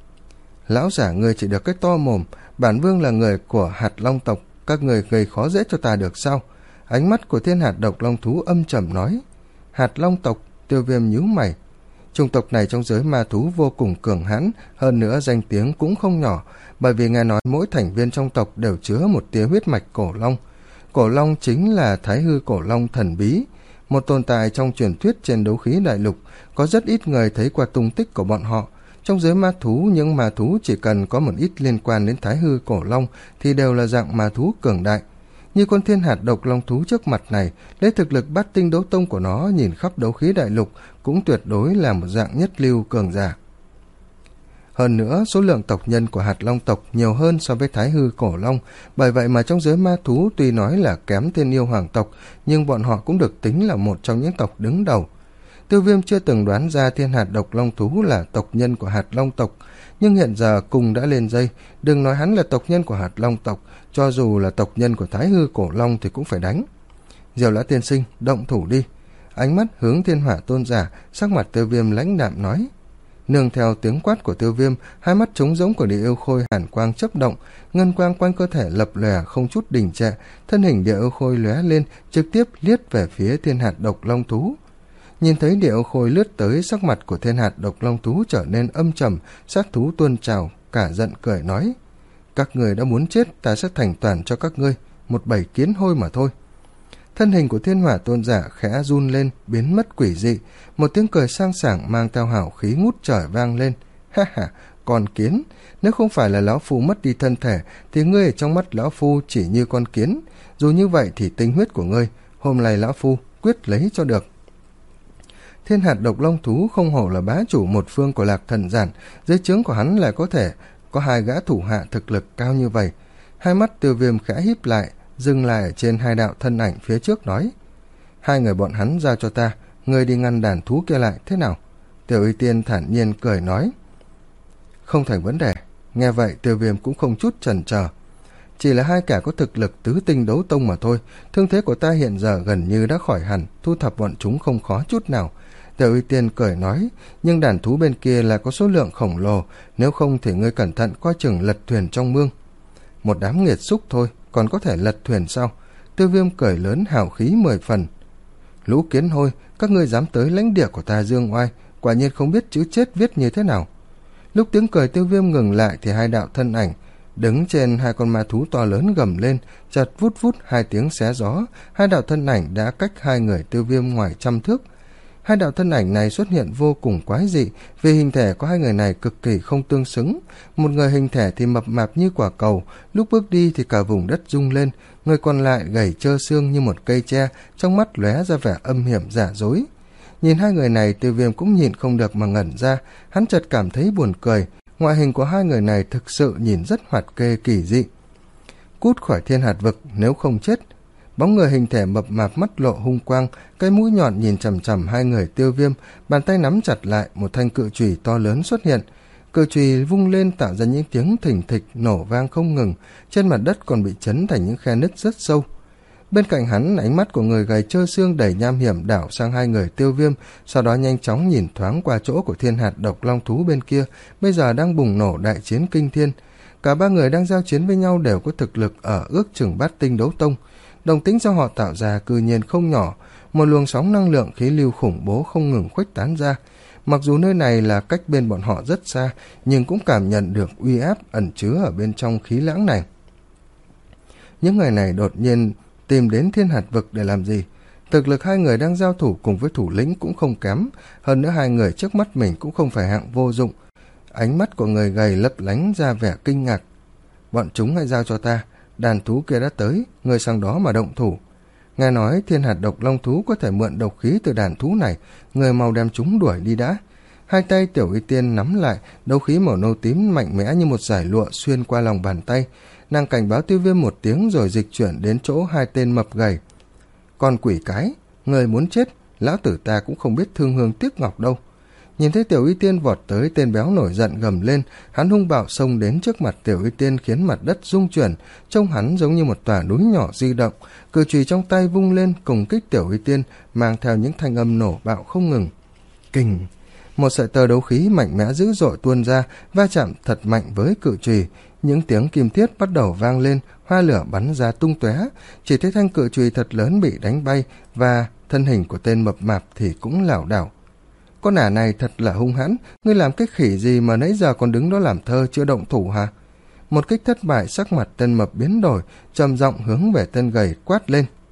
Lão giả người chỉ được cái to mồm, bản vương là người của Hạt Long tộc, các người gây khó dễ cho ta được sao? Ánh mắt của Thiên Hạt Độc Long Thú âm trầm nói. Hạt Long tộc? Tiêu Viêm nhíu mày. Chủng tộc này trong giới ma thú vô cùng cường hãn, hơn nữa danh tiếng cũng không nhỏ, bởi vì nghe nói mỗi thành viên trong tộc đều chứa một tia huyết mạch cổ long. Cổ long chính là Thái Hư Cổ Long thần bí, một tồn tại trong truyền thuyết trên đấu khí đại lục, có rất ít người thấy qua tung tích của bọn họ. Trong giới ma thú, những ma thú chỉ cần có một ít liên quan đến Thái Hư Cổ Long thì đều là dạng ma thú cường đại. Như con thiên hạt độc long thú trước mặt này, lấy thực lực bát tinh đấu tông của nó nhìn khắp đấu khí đại lục cũng tuyệt đối là một dạng nhất lưu cường giả. Hơn nữa, số lượng tộc nhân của hạt long tộc nhiều hơn so với thái hư cổ long, bởi vậy mà trong giới ma thú tuy nói là kém thiên yêu hoàng tộc, nhưng bọn họ cũng được tính là một trong những tộc đứng đầu. Tiêu Viêm chưa từng đoán ra thiên hạt độc long thú là tộc nhân của hạt long tộc, nhưng hiện giờ cùng đã lên dây, đừng nói hắn là tộc nhân của hạt long tộc, cho dù là tộc nhân của thái hư cổ long thì cũng phải đánh. Diệu Lã tiên sinh, động thủ đi. Ánh mắt hướng Thiên Hỏa tôn giả, sắc mặt Tiêu Viêm lãnh đạm nói. Nương theo tiếng quát của Tiêu Viêm, hai mắt trống rỗng của Địa Yêu Khôi hàn quang chớp động, ngân quang quanh cơ thể lập lòe không chút đình trệ, thân hình Địa Yêu Khôi lóe lên, trực tiếp liếc về phía thiên hạt độc long thú. Nhìn thấy Địa Yêu Khôi lướt tới, sắc mặt của thiên hạt độc long thú trở nên âm trầm, sát thú tuôn trào, cả giận cười nói: các người đã muốn chết, ta sẽ thành toàn cho các ngươi, một bầy kiến hôi mà thôi. Thân hình của Thiên Hỏa tôn giả khẽ run lên, biến mất quỷ dị, một tiếng cười sang sảng mang theo hào khí ngút trời vang lên. Ha ha, con kiến, nếu không phải là lão phu mất đi thân thể thì ngươi ở trong mắt lão phu chỉ như con kiến, dù như vậy thì tinh huyết của ngươi hôm nay lão phu quyết lấy cho được. Thiên hạt độc long thú không hổ là bá chủ một phương của Lạc Thần Giản, dưới trướng của hắn lại có thể có hai gã thủ hạ thực lực cao như vậy. Hai mắt Tiêu Viêm khẽ híp lại, dừng lại ở trên hai đạo thân ảnh phía trước nói: hai người bọn hắn giao cho ta, ngươi đi ngăn đàn thú kia lại thế nào? Tiểu Y Tiên thản nhiên cười nói: không thành vấn đề. Nghe vậy Tiêu Viêm cũng không chút chần chờ. Chỉ là hai kẻ có thực lực tứ tinh đấu tông mà thôi, thương thế của ta hiện giờ gần như đã khỏi hẳn, thu thập bọn chúng không khó chút nào. Tiểu Y Tiên cười nói: nhưng đàn thú bên kia là có số lượng khổng lồ, nếu không thì ngươi cẩn thận coi chừng lật thuyền trong mương. Một đám nghiệt xúc thôi, còn có thể lật thuyền sao? Tiêu Viêm cười lớn hào khí mười phần. Lũ kiến hôi, các ngươi dám tới lãnh địa của ta dương oai, quả nhiên không biết chữ chết viết như thế nào. Lúc tiếng cười Tiêu Viêm ngừng lại thì hai đạo thân ảnh đứng trên hai con ma thú to lớn gầm lên, chợt vút vút hai tiếng xé gió, hai đạo thân ảnh đã cách hai người Tiêu Viêm ngoài trăm thước. Hai đạo thân ảnh này xuất hiện vô cùng quái dị, vì hình thể của hai người này cực kỳ không tương xứng. Một người hình thể thì mập mạp như quả cầu, lúc bước đi thì cả vùng đất rung lên, người còn lại gầy trơ xương như một cây tre, trong mắt lóe ra vẻ âm hiểm giả dối. Nhìn hai người này, Tiêu Viêm cũng nhìn không được mà ngẩn ra, hắn chợt cảm thấy buồn cười. Ngoại hình của hai người này thực sự nhìn rất hoạt kê kỳ dị. Cút khỏi thiên hạt vực nếu không chết. Bóng người hình thể mập mạp mắt lộ hung quang, cái mũi nhọn nhìn chằm chằm hai người Tiêu Viêm, bàn tay nắm chặt lại, một thanh cự chùy to lớn xuất hiện. Cự chùy vung lên tạo ra những tiếng thình thịch nổ vang không ngừng, trên mặt đất còn bị chấn thành những khe nứt rất sâu. Bên cạnh hắn, ánh mắt của người gầy trơ xương đầy nham hiểm đảo sang hai người Tiêu Viêm, sau đó nhanh chóng nhìn thoáng qua chỗ của thiên hạt độc long thú bên kia, bây giờ đang bùng nổ đại chiến kinh thiên. Cả ba người đang giao chiến với nhau đều có thực lực ở ước chừng bát tinh đấu tông. Đồng tính do họ tạo ra cư nhiên không nhỏ, một luồng sóng năng lượng khí lưu khủng bố không ngừng khuếch tán ra. Mặc dù nơi này là cách bên bọn họ rất xa, nhưng cũng cảm nhận được uy áp ẩn chứa ở bên trong khí lãng này. Những người này đột nhiên tìm đến thiên hạt vực để làm gì? Thực lực hai người đang giao thủ cùng với thủ lĩnh cũng không kém, hơn nữa hai người trước mắt mình cũng không phải hạng vô dụng. Ánh mắt của người gầy lấp lánh ra vẻ kinh ngạc. Bọn chúng hãy giao cho ta, đàn thú kia đã tới, người sang đó mà động thủ. Nghe nói thiên hạt độc long thú có thể mượn độc khí từ đàn thú này, người mau đem chúng đuổi đi đã. Hai tay Tiểu Y Tiên nắm lại, đấu khí màu nâu tím mạnh mẽ như một dải lụa xuyên qua lòng bàn tay. Nàng cảnh báo Tiêu Viêm một tiếng rồi dịch chuyển đến chỗ hai tên mập gầy. Con quỷ cái, người muốn chết, lão tử ta cũng không biết thương hương tiếc ngọc đâu. Nhìn thấy Tiểu Y Tiên vọt tới, tên béo nổi giận gầm lên, hắn hung bạo xông đến trước mặt Tiểu Y Tiên khiến mặt đất rung chuyển, trông hắn giống như một tòa núi nhỏ di động, cự chùy trong tay vung lên cùng kích Tiểu Y Tiên, mang theo những thanh âm nổ bạo không ngừng. Kình! Một sợi tơ đấu khí mạnh mẽ dữ dội tuôn ra, va chạm thật mạnh với cự chùy, những tiếng kim thiết bắt đầu vang lên, hoa lửa bắn ra tung tóe, chỉ thấy thanh cự chùy thật lớn bị đánh bay và thân hình của tên mập mạp thì cũng lảo đảo. Con ả này thật là hung hãn, ngươi làm cái khỉ gì mà nãy giờ còn đứng đó làm thơ chưa động thủ hả? Một kích thất bại, sắc mặt tên mập biến đổi, trầm giọng hướng về tên gầy quát lên.